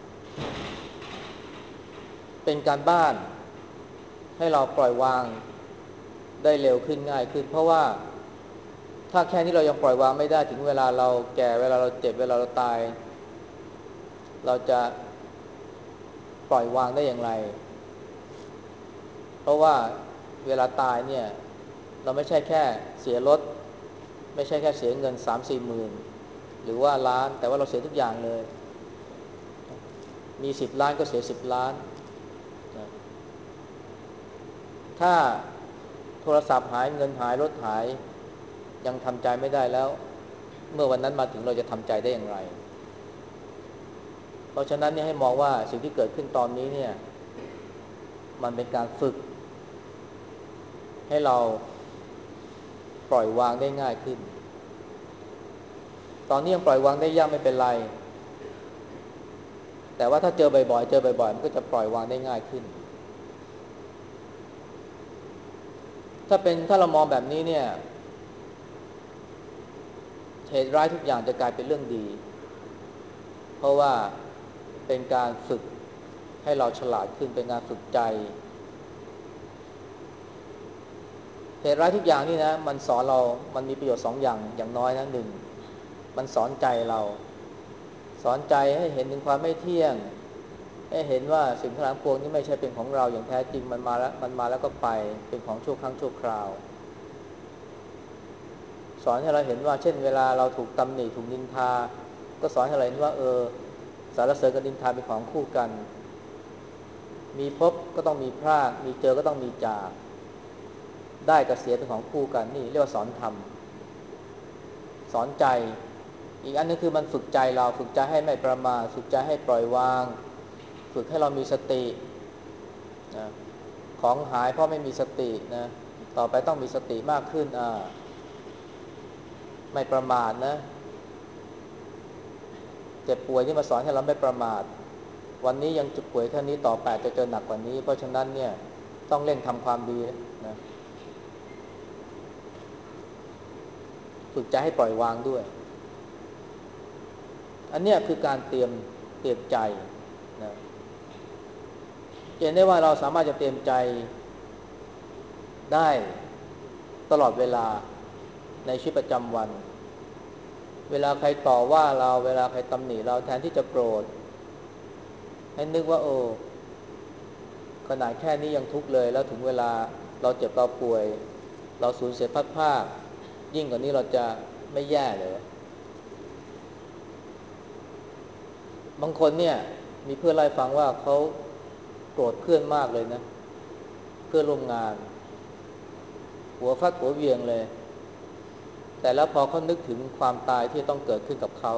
เป็นการบ้านให้เราปล่อยวางได้เร็วขึ้นง่ายขึ้นเพราะว่าถ้าแค่นี้เรายังปล่อยวางไม่ได้ถึงเวลาเราแก่เวลาเราเจ็บเวลาเราตายเราจะปล่อยวางได้อย่างไรเพราะว่าเวลาตายเนี่ยเราไม่ใช่แค่เสียรถไม่ใช่แค่เสียเงิน3-4 หมื่นหรือว่าล้านแต่ว่าเราเสียทุกอย่างเลยมี10 ล้านก็เสีย10 ล้านนะถ้าโทรศัพท์หายเงินหายรถหายยังทำใจไม่ได้แล้วเมื่อวันนั้นมาถึงเราจะทำใจได้อย่างไรเพราะฉะนั้นเนี่ยให้มองว่าสิ่งที่เกิดขึ้นตอนนี้เนี่ยมันเป็นการฝึกให้เราปล่อยวางได้ง่ายขึ้นตอนนี้ยังปล่อยวางได้ยากไม่เป็นไรแต่ว่าถ้าเจอบ่อยๆมันก็จะปล่อยวางได้ง่ายขึ้นถ้าเรามองแบบนี้เนี่ยเหตุร้ายทุกอย่างจะกลายเป็นเรื่องดีเพราะว่าเป็นการฝึกให้เราฉลาดขึ้นเป็นการฝึกใจเหตุร้ายทุกอย่างนี่นะมันสอนเรามันมีประโยชน์สองอย่างน้อยนะหนึ่งมันสอนใจเราสอนใจให้เห็นถึงความไม่เที่ยงให้เห็นว่าสิ่งทั้งหลายปวงนี้ไม่ใช่เป็นของเราอย่างแท้จริงมันมาแล้วก็ไปเป็นของชั่วครั้งชั่วคราวสอนให้เราเห็นว่าเช่นเวลาเราถูกตำหนิถูกนินทาก็สอนให้เราเห็นว่าสรรเสริญกับนินทาเป็นของคู่กันมีพบก็ต้องมีพลาดมีเจอก็ต้องมีจากได้กับเสียเป็นของคู่กันนี่เรียกว่าสอนธรรมสอนใจอีกอันนึงคือมันฝึกใจเราฝึกใจให้ไม่ประมาทฝึกใจให้ปล่อยวางฝึกให้เรามีสตินะของหายเพราะไม่มีสตินะต่อไปต้องมีสติมากขึ้นไม่ประมาทนะเจ็บป่วยที่มาสอนให้เราไม่ประมาทวันนี้ยังเจ็บป่วยแค่นี้ต่อไปจะเจอหนักกว่านี้เพราะฉะนั้นเนี่ยต้องเร่งทำความดีนะฝึกใจให้ปล่อยวางด้วยอันเนี้ยคือการเตรียมใจนะเห็นได้ว่าเราสามารถจะเตรียมใจได้ตลอดเวลาในชีวิตประจำวันเวลาใครต่อว่าเราเวลาใครตำหนิเราแทนที่จะโกรธให้นึกว่าขนาดแค่นี้ยังทุกข์เลยแล้วถึงเวลาเราเจ็บเราป่วยเราสูญเสียพัดภาคยิ่งกว่านี้เราจะไม่แย่เหรอบางคนเนี่ยมีเพื่อนเล่าให้ฟังว่าเขาโกรธเพื่อนมากเลยนะเพื่อนร่วมงานหัวฟาดหัวเวียงเลยแต่แล้วพอเขานึกถึงความตายที่ต้องเกิดขึ้นกับเขา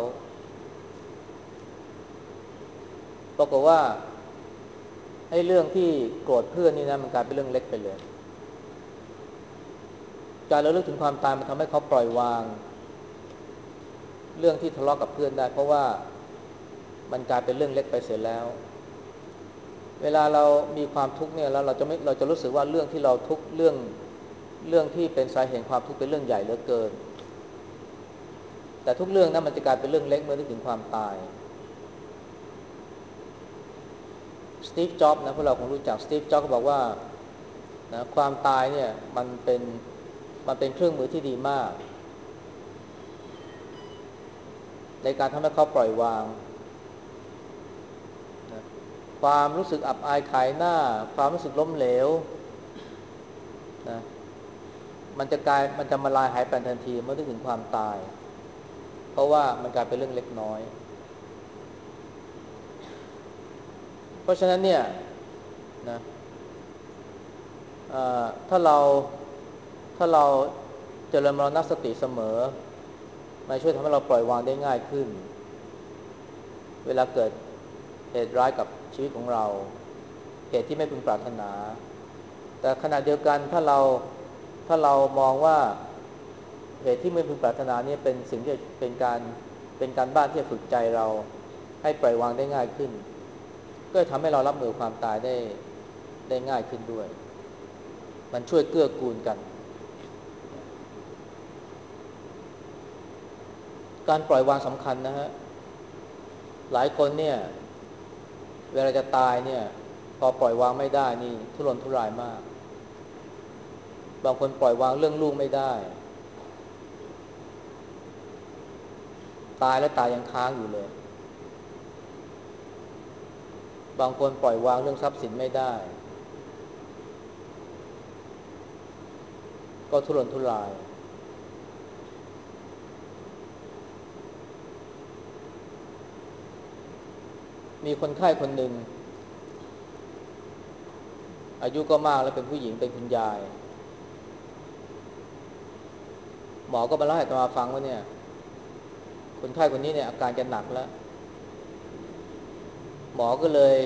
ปรากฏว่าไอ้เรื่องที่โกรธเพื่อนนี่นะมันกลายเป็นเรื่องเล็กไปเลยการระลึกถึงความตายมันทำให้เขาปล่อยวางเรื่องที่ทะเลาะกับเพื่อนได้เพราะว่ามันกลายเป็นเรื่องเล็กไปเสียแล้วเวลาเรามีความทุกข์เนี่ยแล้วเราจะรู้สึกว่าเรื่องที่เราทุกข์เรื่องที่เป็นสาเหตุความทุกข์เป็นเรื่องใหญ่เหลือเกินแต่ทุกเรื่องนั้นมันจะกลายเป็นเรื่องเล็กเมื่อนึกถึงความตายสตีฟจ็อบส์นะพวกเราคงรู้จักสตีฟจ็อบส์ก็บอกว่านะความตายเนี่ยมันเป็นเครื่องมือที่ดีมากในการทำให้เขาปล่อยวางนะความรู้สึกอับอายขายหน้าความรู้สึกล้มเหลวนะมันจะมาลายหายไปทันทีเมื่อนึกถึงความตายเพราะว่ามันกลายเป็นเรื่องเล็กน้อยเพราะฉะนั้นเนี่ยนะถ้าเราเจริญมรณสติเสมอมันช่วยทำให้เราปล่อยวางได้ง่ายขึ้นเวลาเกิดเหตุร้ายกับชีวิตของเราเหตุที่ไม่พึงปรารถนาแต่ขณะเดียวกันถ้าเรามองว่าเหตุที่ไม่พึงปรารถนานี่เป็นสิ่งที่เป็นการบ้านที่จะฝึกใจเราให้ปล่อยวางได้ง่ายขึ้นก็ทำให้เรารับมือความตายได้ง่ายขึ้นด้วยมันช่วยเกื้อกูลกันการปล่อยวางสำคัญนะฮะหลายคนเนี่ยเวลาจะตายเนี่ยพอปล่อยวางไม่ได้นี่ทุรนทุรายมากบางคนปล่อยวางเรื่องลูกไม่ได้ตายแล้วตายยังค้างอยู่เลยบางคนปล่อยวางเรื่องทรัพย์สินไม่ได้ก็ทุรนทุรายมีคนไข้คนหนึ่งอายุก็มากแล้วเป็นผู้หญิงเป็นคุณยายหมอก็มาเล่าให้อาตมาฟังว่าเนี่ยคนไข้คนนี้เนี่ยอาการจะหนักแล้วหมอก็เลย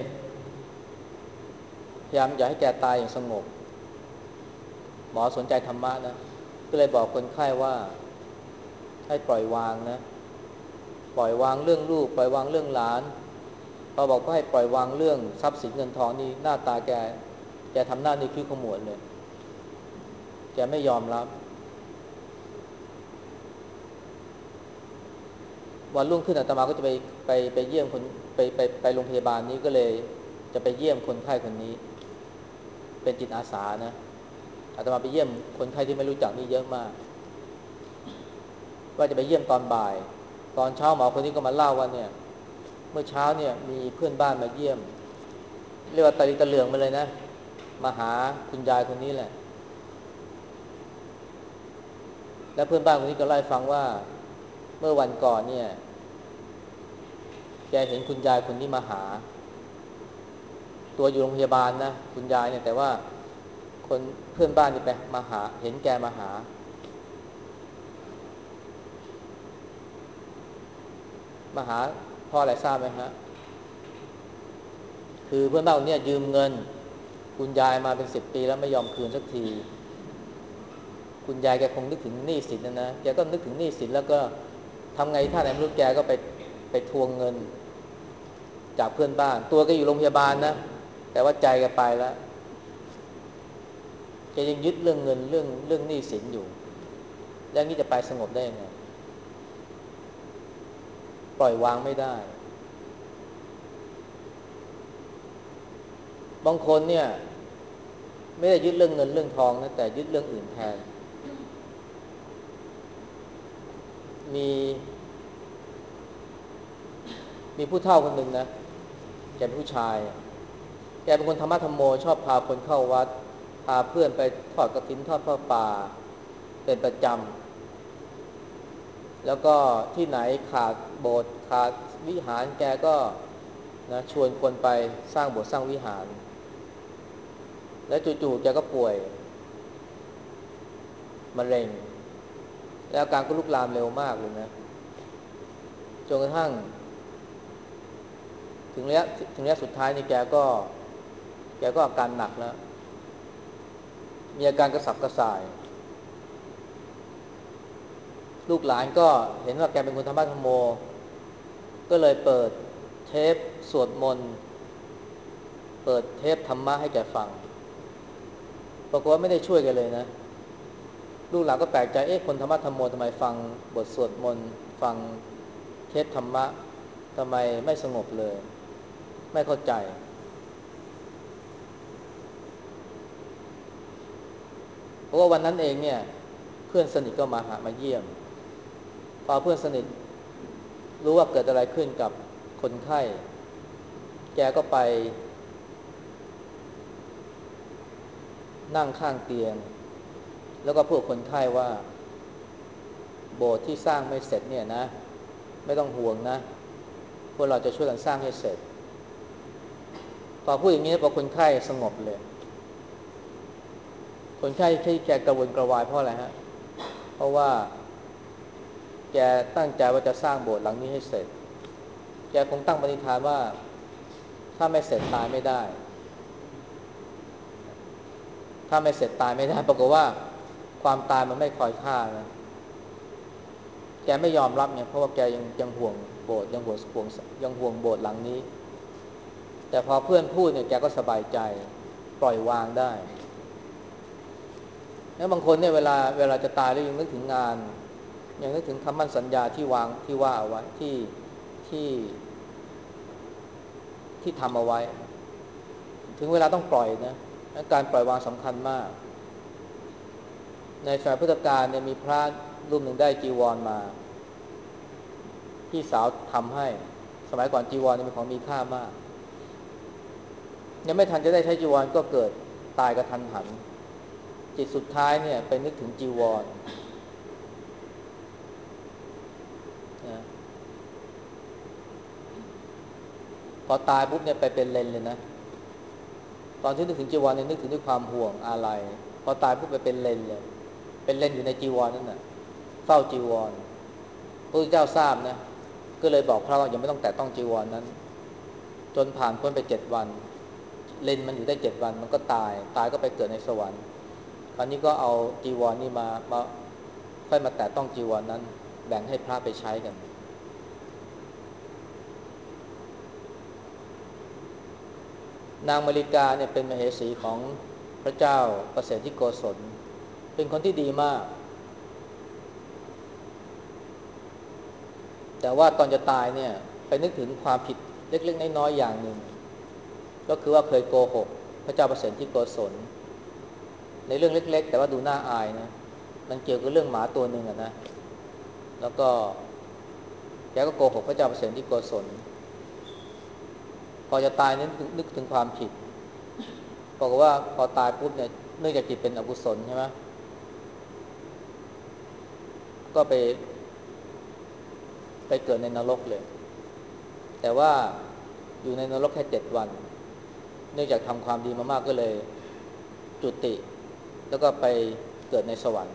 พยายามอยากให้แกตายอย่างสงบหมอสนใจธรรมะนะก็เลยบอกคนไข้ว่าให้ปล่อยวางนะปล่อยวางเรื่องลูกปล่อยวางเรื่องหลานพอบอกว่าให้ปล่อยวางเรื่องทรัพย์สินเงินทองนี่หน้าตาแกทำหน้านี่คิ้วขมวดเลยแกไม่ยอมรับวันรุ่งขึ้นอาตมาก็จะไปเยี่ยมคนไปโรงพยาบาลนี้ก็เลยจะไปเยี่ยมคนไข้คนนี้เป็นจิตอาสานะอาตมาไปเยี่ยมคนไข้ที่ไม่รู้จักนี่เยอะมากว่าจะไปเยี่ยมตอนบ่ายตอนเช้าหมอคนนี้ก็มาเล่าว่าเนี่ยเมื่อเช้าเนี่ยมีเพื่อนบ้านมาเยี่ยมเรียกว่าตะลิตะเหลืองมาเลยนะมาหาคุณยายคนนี้แหละและเพื่อนบ้านคนนี้ก็เล่าให้ฟังว่าเมื่อวันก่อนเนี่ยแกเห็นคุณยายคนนี้มาหาตัวอยู่โรงพยาบาลนะคุณยายเนี่ยแต่ว่าคนเพื่อนบ้านนี่ไปมาหาเห็นแกมาหาเพราะอะไรทราบไหมฮะคือเพื่อนบ้านคนนี้ยืมเงินคุณยายมาเป็น10 ปีแล้วไม่ยอมคืนสักทีคุณยายแกคงนึกถึงหนี้สินนะแกก็นึกถึงหนี้สินแล้วก็ทำไงท่าไหนไม่รู้แกก็ไปทวงเงินจากเพื่อนบ้านตัวแกอยู่โรงพยาบาลนะแต่ว่าใจแกไปแล้วแกยังยึดเรื่องเงินเรื่องหนี้สินอยู่แล้วนี่จะไปสงบได้ยังไงปล่อยวางไม่ได้บางคนเนี่ยไม่ได้ยึดเรื่องเงินเรื่องทองนะแต่ยึดเรื่องอื่นแทนมีมีผู้เฒ่าคนหนึ่งนะแกเป็นผู้ชายแกเป็นคนธรรมะธรรมโมชอบพาคนเข้าวัดพาเพื่อนไปทอดกฐินทอดผ้าป่าเป็นประจำแล้วก็ที่ไหนขาดโบสถ์ขาดวิหารแกก็นะชวนคนไปสร้างโบสถ์สร้างวิหารแล้วจู่ๆแกก็ป่วยมะเร็งแล้วอาการก็ลุกลามเร็วมากเลยนะจนกระทั่งถึงระยะสุดท้ายนี่แกก็อาการหนักแล้วมีอาการกระสับกระส่ายลูกหลานก็เห็นว่าแกเป็นคนธรรมะธรรมโมก็เลยเปิดเทปสวดมนต์เปิดเทปธรรมะให้แกฟังปรากฏว่าไม่ได้ช่วยกันเลยนะลูกหลานก็แปลกใจคนธรรมะธรรมโมทำไมฟังบทสวดมนต์ฟังเทปธรรมะทำไมไม่สงบเลยไม่เข้าใจเพราะว่าวันนั้นเองเนี่ยเพื่อนสนิทก็มาเยี่ยมพอเพื่อนสนิทรู้ว่าเกิดอะไรขึ้นกับคนไข้แกก็ไปนั่งข้างเตียงแล้วก็พูดคนไข้ว่าโบสถ์ที่สร้างไม่เสร็จเนี่ยนะไม่ต้องห่วงนะพวกเราจะช่วยกันสร้างให้เสร็จพอพูดอย่างนี้พอคนไข้สงบเลยคนไข้ที่แกกระวนกระวายเพราะอะไรฮะเพราะว่าแกตั้งใจว่าจะสร้างโบสถ์หลังนี้ให้เสร็จแกคงตั้งปณิธานว่าถ้าไม่เสร็จตายไม่ได้ถ้าไม่เสร็จตายไม่ได้ปรากฏว่าความตายมันไม่คอยท่านะแกไม่ยอมรับเนี่ยเพราะว่าแกยังห่วงโบสถ์ยังห่วงโบสถ์หลังนี้แต่พอเพื่อนพูดเนี่ยแกก็สบายใจปล่อยวางได้แล้วบางคนเนี่ยเวลาจะตายแล้วยังนึกถึงงานยังนึกถึงคำมั่นสัญญาที่ว่าเอาไว้ที่ที่ทำเอาไว้ถึงเวลาต้องปล่อยนะการปล่อยวางสำคัญมากในสมัยพุทธกาลเนี่ยมีพระรูปหนึ่งได้จีวรมาพี่สาวทำให้สมัยก่อนจีวรเนี่ยเป็นของมีค่ามากยังไม่ทันจะได้ใช้จีวรก็เกิดตายกระทันหันจิตสุดท้ายเนี่ยไปนึกถึงจีวรนะพอตายปุ๊บเนี่ยไปเป็นเลนเลยนะตอนที่นึกถึงจีวรเนี่ยนึกถึงด้วยความห่วงอาลัยพอตายปุ๊บไปเป็นเลนเลยเป็นเลนอยู่ในจีวรนั่นน่ะเฝ้าจีวรพระพุทธเจ้าทราบนะก็เลยบอกพระว่าอย่าไม่ต้องแตะต้องจีวรนั้นจนผ่านพ้นไป7 วันเลนมันอยู่ได้7 วันมันก็ตายก็ไปเกิดในสวรรค์คราวนี้ก็เอาจีวรนี่มาค่อยมาแตะต้องจีวรนั้นแบ่งให้พระไปใช้กันนางมาริกาเนี่ยเป็นมเหสีของพระเจ้าประเสริฐที่โกศลเป็นคนที่ดีมากแต่ว่าตอนจะตายเนี่ยไปนึกถึงความผิดเล็กๆน้อยๆอย่างหนึ่งก็คือว่าเคยโกหกพระเจ้าประเสริฐที่โกศลในเรื่องเล็กๆแต่ว่าดูน่าอายนะมันเกี่ยวกับเรื่องหมาตัวหนึ่งอะนะแล้วก็แกก็โกหกพระเจ้าประเสริฐที่โกศลพอจะตายนั้นนึกถึงความผิดบอกว่าพอตายปุ๊บเนี่ยเนื่องจากจิตเป็นอกุศลใช่ไหมก็ไปเกิดในนรกเลยแต่ว่าอยู่ในนรกแค่7 วันเนื่องจากทำความดีมามากก็เลยจุติแล้วก็ไปเกิดในสวรรค์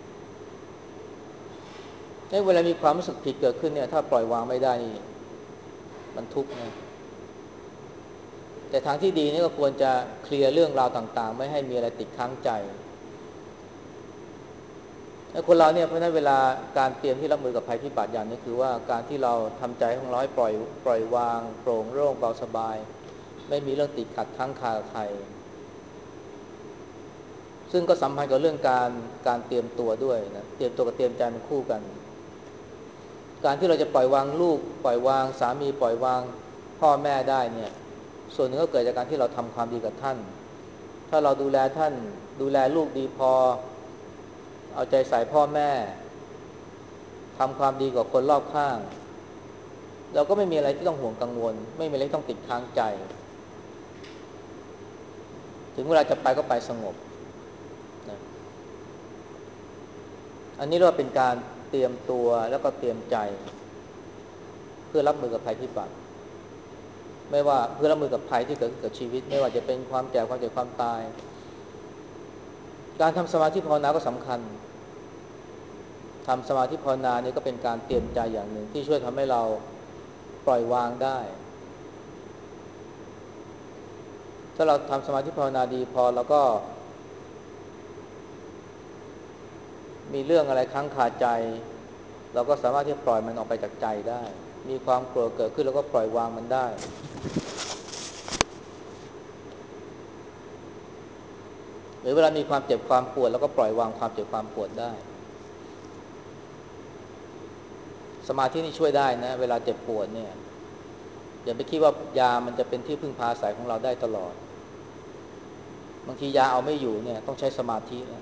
เวลามีความรู้สึกผิดเกิดขึ้นเนี่ยถ้าปล่อยวางไม่ได้นี่มันทุกข์นะแต่ทางที่ดีนี่ก็ควรจะเคลียร์เรื่องราวต่างๆไม่ให้มีอะไรติดค้างใจแล้วคนเราเนี่ยเพราะนั้นเวลาการเตรียมที่รับมือกับภัยพิบัติอย่างนี้คือว่าการที่เราทำใจของเราให้ปล่อยวางโปร่งโล่งเบาสบายไม่มีเรื่องติดขัดค้างคาใครซึ่งก็สัมพันธ์กับเรื่องการเตรียมตัวด้วยนะเตรียมตัวกับเตรียมใจมันคู่กันการที่เราจะปล่อยวางลูกปล่อยวางสามีปล่อยวางพ่อแม่ได้เนี่ยส่วนหนึ่งก็เกิดจากการที่เราทำความดีกับท่านถ้าเราดูแลท่านดูแลลูกดีพอเอาใจใส่พ่อแม่ทำความดีกับคนรอบข้างเราก็ไม่มีอะไรที่ต้องห่วงกังวลไม่มีอะไรที่ต้องติดค้างใจถึงเวลาจะไปก็ไปสงบนะอันนี้เรียกว่าเป็นการเตรียมตัวแล้วก็เตรียมใจเพื่อรับมือกับภัยพิบัติไม่ว่าเพื่อรับมือกับภัยที่เกิดขึ้นกับชีวิตไม่ว่าจะเป็นความแก่ความเจ็บความตายการทำสมาธิภาวนาก็สำคัญทำสมาธิภาวนานี่ก็เป็นการเตรียมใจอย่างหนึ่งที่ช่วยทำให้เราปล่อยวางได้ถ้าเราทำสมาธิภาวนาดีพอแล้วก็มีเรื่องอะไรค้างคาใจเราก็สามารถที่จะปล่อยมันออกไปจากใจได้มีความโกรธเกิดขึ้นแล้วก็ปล่อยวางมันได้หรือเวลามีความเจ็บความปวดแล้วก็ปล่อยวางความเจ็บความปวดได้สมาธินี่ช่วยได้นะเวลาเจ็บปวดเนี่ยอย่าไปคิดว่ายามันจะเป็นที่พึ่งพาอาศัยของเราได้ตลอดบางทียาเอาไม่อยู่เนี่ยต้องใช้สมาธิแล้ว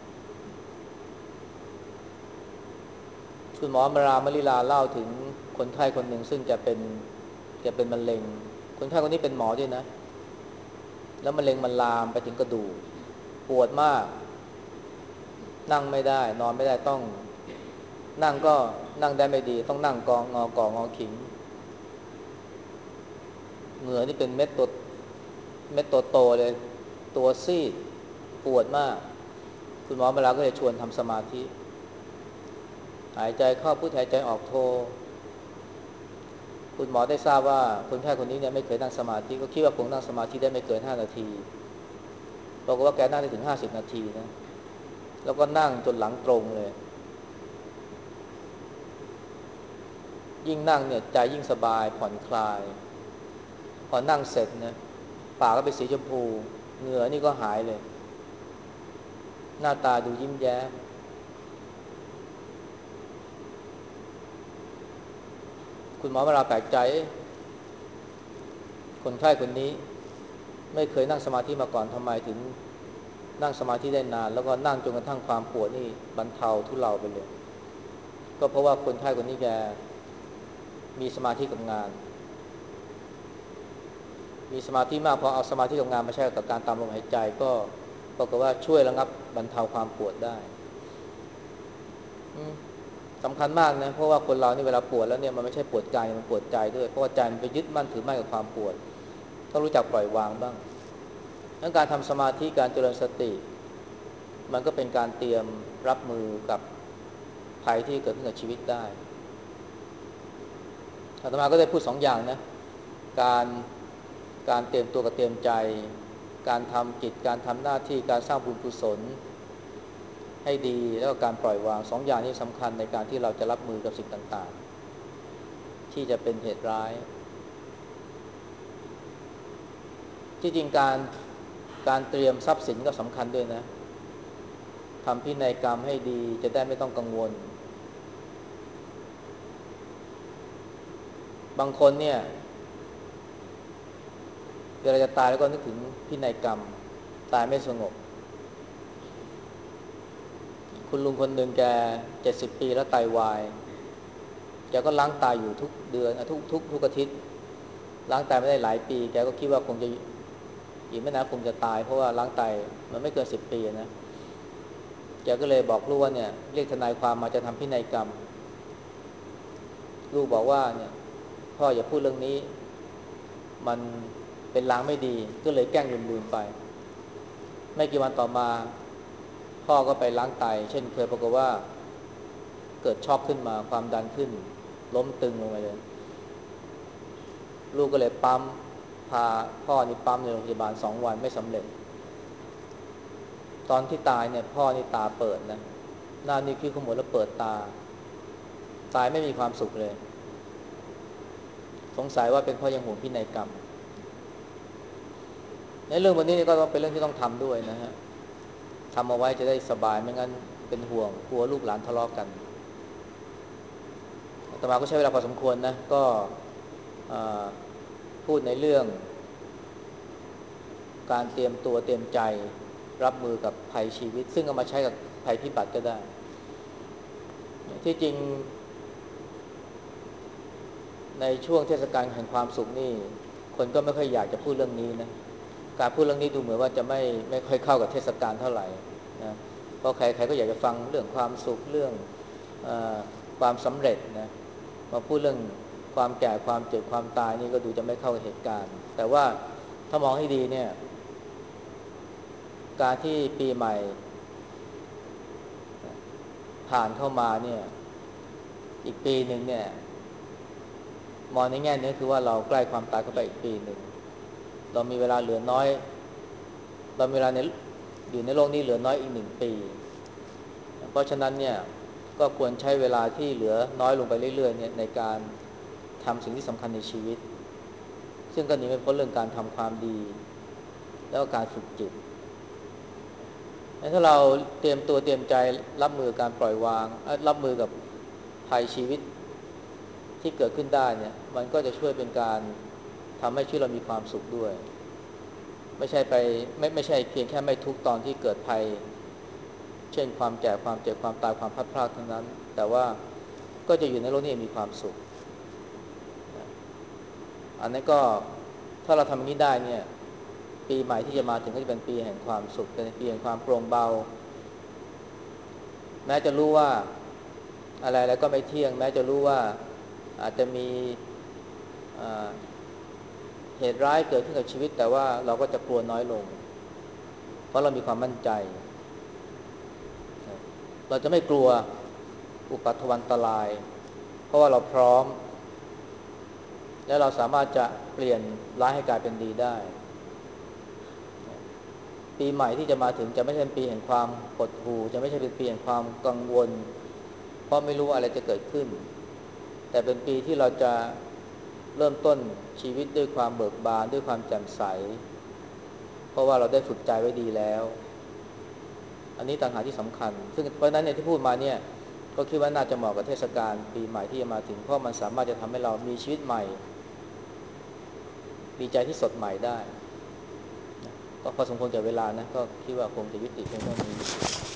คุณหมอมลิลาเล่าถึงคนไข้คนหนึ่งซึ่งแกเป็นมะเร็งคนไข้คนนี้เป็นหมอด้วยนะแล้วมะเร็งมันลามไปถึงกระดูกปวดมากนั่งไม่ได้นอนไม่ได้ต้องนั่งก็นั่งได้ไม่ดีต้องนั่งกองอขิงเหงื่อนี่เป็นเม็ดโตเลยตัวซีดปวดมากคุณหมอเวลาก็เลยชวนทำสมาธิหายใจเข้าพุทหายใจออกโทคุณหมอได้ทราบว่าคนไข้คนนี้เนี่ยไม่เคยนั่งสมาธิก็คิดว่าคงนั่งสมาธิได้ไม่เกิน5 นาทีบอกว่าแกนั่งได้ถึง50 นาทีนะแล้วก็นั่งจนหลังตรงเลยยิ่งนั่งเนี่ยใจยิ่งสบายผ่อนคลายพอนั่งเสร็จนะปากก็เป็นสีชมพูเหงื่อนี่ก็หายเลยหน้าตาดูยิ้มแย้มคุณหมอเวลาแปลกใจคนไข้คนนี้ไม่เคยนั่งสมาธิมาก่อนทำไมถึงนั่งสมาธิได้นานแล้วก็นั่งจนกระทั่งความปวดนี่บรรเทาทุเลาไปเลยก็เพราะว่าคนไข้คนนี้แกมีสมาธิกับงานมีสมาธิมากพอเอาสมาธิกับงานมาใช้กับการตามลมหายใจก็ปรากฏว่าช่วยระงับบรรเทาความปวดได้อืมสำคัญมากนะเพราะว่าคนเรานี่เวลาปวดแล้วเนี่ยมันไม่ใช่ปวดกายมันปวดใจด้วยเพราะว่าใจมันไปยึดมั่นถือมั่นกับความปวดต้องรู้จักปล่อยวางบ้างดังการทำสมาธิการเจริญสติมันก็เป็นการเตรียมรับมือกับภัยที่เกิดขึ้นกับชีวิตได้อาตมาก็ได้พูด2 อย่างนะการการเตรียมตัวกับเตรียมใจการทำกิจการทำหน้าที่การสร้างบุญกุศลให้ดีแล้วก็การปล่อยวางสองอย่างนี้สำคัญในการที่เราจะรับมือกับสิ่งต่างๆที่จะเป็นเหตุร้ายที่จริงการเตรียมทรัพย์สินก็สำคัญด้วยนะทำพินัยกรรมให้ดีจะได้ไม่ต้องกังวลบางคนเนี่ยเวลาจะตายแล้วก็นึกถึงพินัยกรรมตายไม่สงบคุณลุงคนหนึ่งแก70 ปีแล้วไตาวายแกก็ล้างไตอยู่ทุกเดือนทุกอาทิตย์ล้างไตไม่ได้หลายปีแกก็คิดว่าคงจะอีกไม่นานคงจะตายเพราะว่าล้างไตมันไม่เกิน10 ปีนะแกก็เลยบอกลูกว่าเนี่ยเรียกทนายความมาจะทำพินัยกรรมลูกบอกว่าเนี่ยพ่ออย่าพูดเรื่องนี้มันเป็นลางไม่ดีก็เลยแกล้งลืมไปไม่กี่วันต่อมาพ่อก็ไปล้างไตเช่นเคยปรากฏว่าเกิดช็อกขึ้นมาความดันขึ้นล้มตึงลงไปเลยลูกก็เลยปั๊มพาพ่อนี่ปั๊มในโรงพยาบาล2 วันไม่สำเร็จตอนที่ตายเนี่ยพ่อนี่ตาเปิดนะหน้านี่คิ้วขมวดแล้วเปิดตาตายไม่มีความสุขเลยสงสัยว่าเป็นเพราะยังห่วงพินัยกรรมในเรื่องวันนี้ก็ต้องเป็นเรื่องที่ต้องทำด้วยนะฮะทำเอาไว้จะได้สบายไม่งั้นเป็นห่วงกลัวลูกหลานทะเลาะกันอาตมาก็ใช้เวลาพอสมควรนะก็พูดในเรื่องการเตรียมตัวเตรียมใจรับมือกับภัยชีวิตซึ่งเอามาใช้กับภัยพิบัติก็ได้ที่จริงในช่วงเทศกาลแห่งความสุขนี่คนก็ไม่ค่อยอยากจะพูดเรื่องนี้นะการพูดเรื่องนี้ดูเหมือนว่าจะไม่ค่อยเข้ากับเทศกาลเท่าไหร่นะเพราะใครๆก็อยากจะฟังเรื่องความสุขเรื่องเอความสำเร็จนะมาพูดเรื่องความแก่ความเจ็บความตายนี่ก็ดูจะไม่เข้ากับเหตุการณ์แต่ว่าถ้ามองให้ดีเนี่ยการที่ปีใหม่ผ่านเข้ามาเนี่ยอีกปีหนึ่งเนี่ยมองในแง่นี้คือว่าเราใกล้ความตายเข้าไปอีกปีหนึ่งเรามีเวลาเหลือน้อยเรามีเวลาอยู่ในโลกนี้เหลือน้อยอีก1 ปีเพราะฉะนั้นเนี่ยก็ควรใช้เวลาที่เหลือน้อยลงไปเรื่อยๆเนี่ยในการทำสิ่งที่สำคัญในชีวิตซึ่งก็หนีไม่พ้นเรื่องการทำความดีแล้วก็การฝึกจิตถ้าเราเตรียมตัวเตรียมใจรับมือการปล่อยวางรับมือกับภัยชีวิตที่เกิดขึ้นได้เนี่ยมันก็จะช่วยเป็นการทำให้ชีวิตเรามีความสุขด้วยไม่ใช่ไปไม่ใช่เพียงแค่ไม่ทุกข์ตอนที่เกิดภัยเช่นความแก่ความเจ็บความตายความพลัดพรากเท่านั้นแต่ว่าก็จะอยู่ในโลกนี้มีความสุขอันนั้นก็ถ้าเราทำอย่างนี้ได้เนี่ยปีใหม่ที่จะมาถึงก็จะเป็นปีแห่งความสุขเป็นปีแห่งความโปร่งเบาแม้จะรู้ว่าอะไรๆก็ไม่เที่ยงแม้จะรู้ว่าอาจจะมีเหตุร้ายเกิดขึ้นกับชีวิตแต่ว่าเราก็จะกลัวน้อยลงเพราะเรามีความมั่นใจเราจะไม่กลัวอุปัฏฐวันตรายเพราะว่าเราพร้อมและเราสามารถจะเปลี่ยนร้ายให้กลายเป็นดีได้ปีใหม่ที่จะมาถึงจะไม่ใช่เป็นปีแห่งความหดหู่จะไม่ใช่เป็นปีแห่งความกังวลเพราะไม่รู้ว่าอะไรจะเกิดขึ้นแต่เป็นปีที่เราจะเริ่มต้นชีวิตด้วยความเบิกบานด้วยความแจ่มใสเพราะว่าเราได้ฝึกใจไว้ดีแล้วอันนี้ต่างหากที่สำคัญซึ่งเพราะนั้นเนี่ยที่พูดมาเนี่ยก็คิดว่าน่าจะเหมาะกับเทศกาลปีใหม่ที่จะมาถึงเพราะมันสามารถจะทำให้เรามีชีวิตใหม่มีใจที่สดใหม่ได้ก็พอสมควรแก่เวลานะก็คิดว่าคงจะยุติเพียงเท่านี้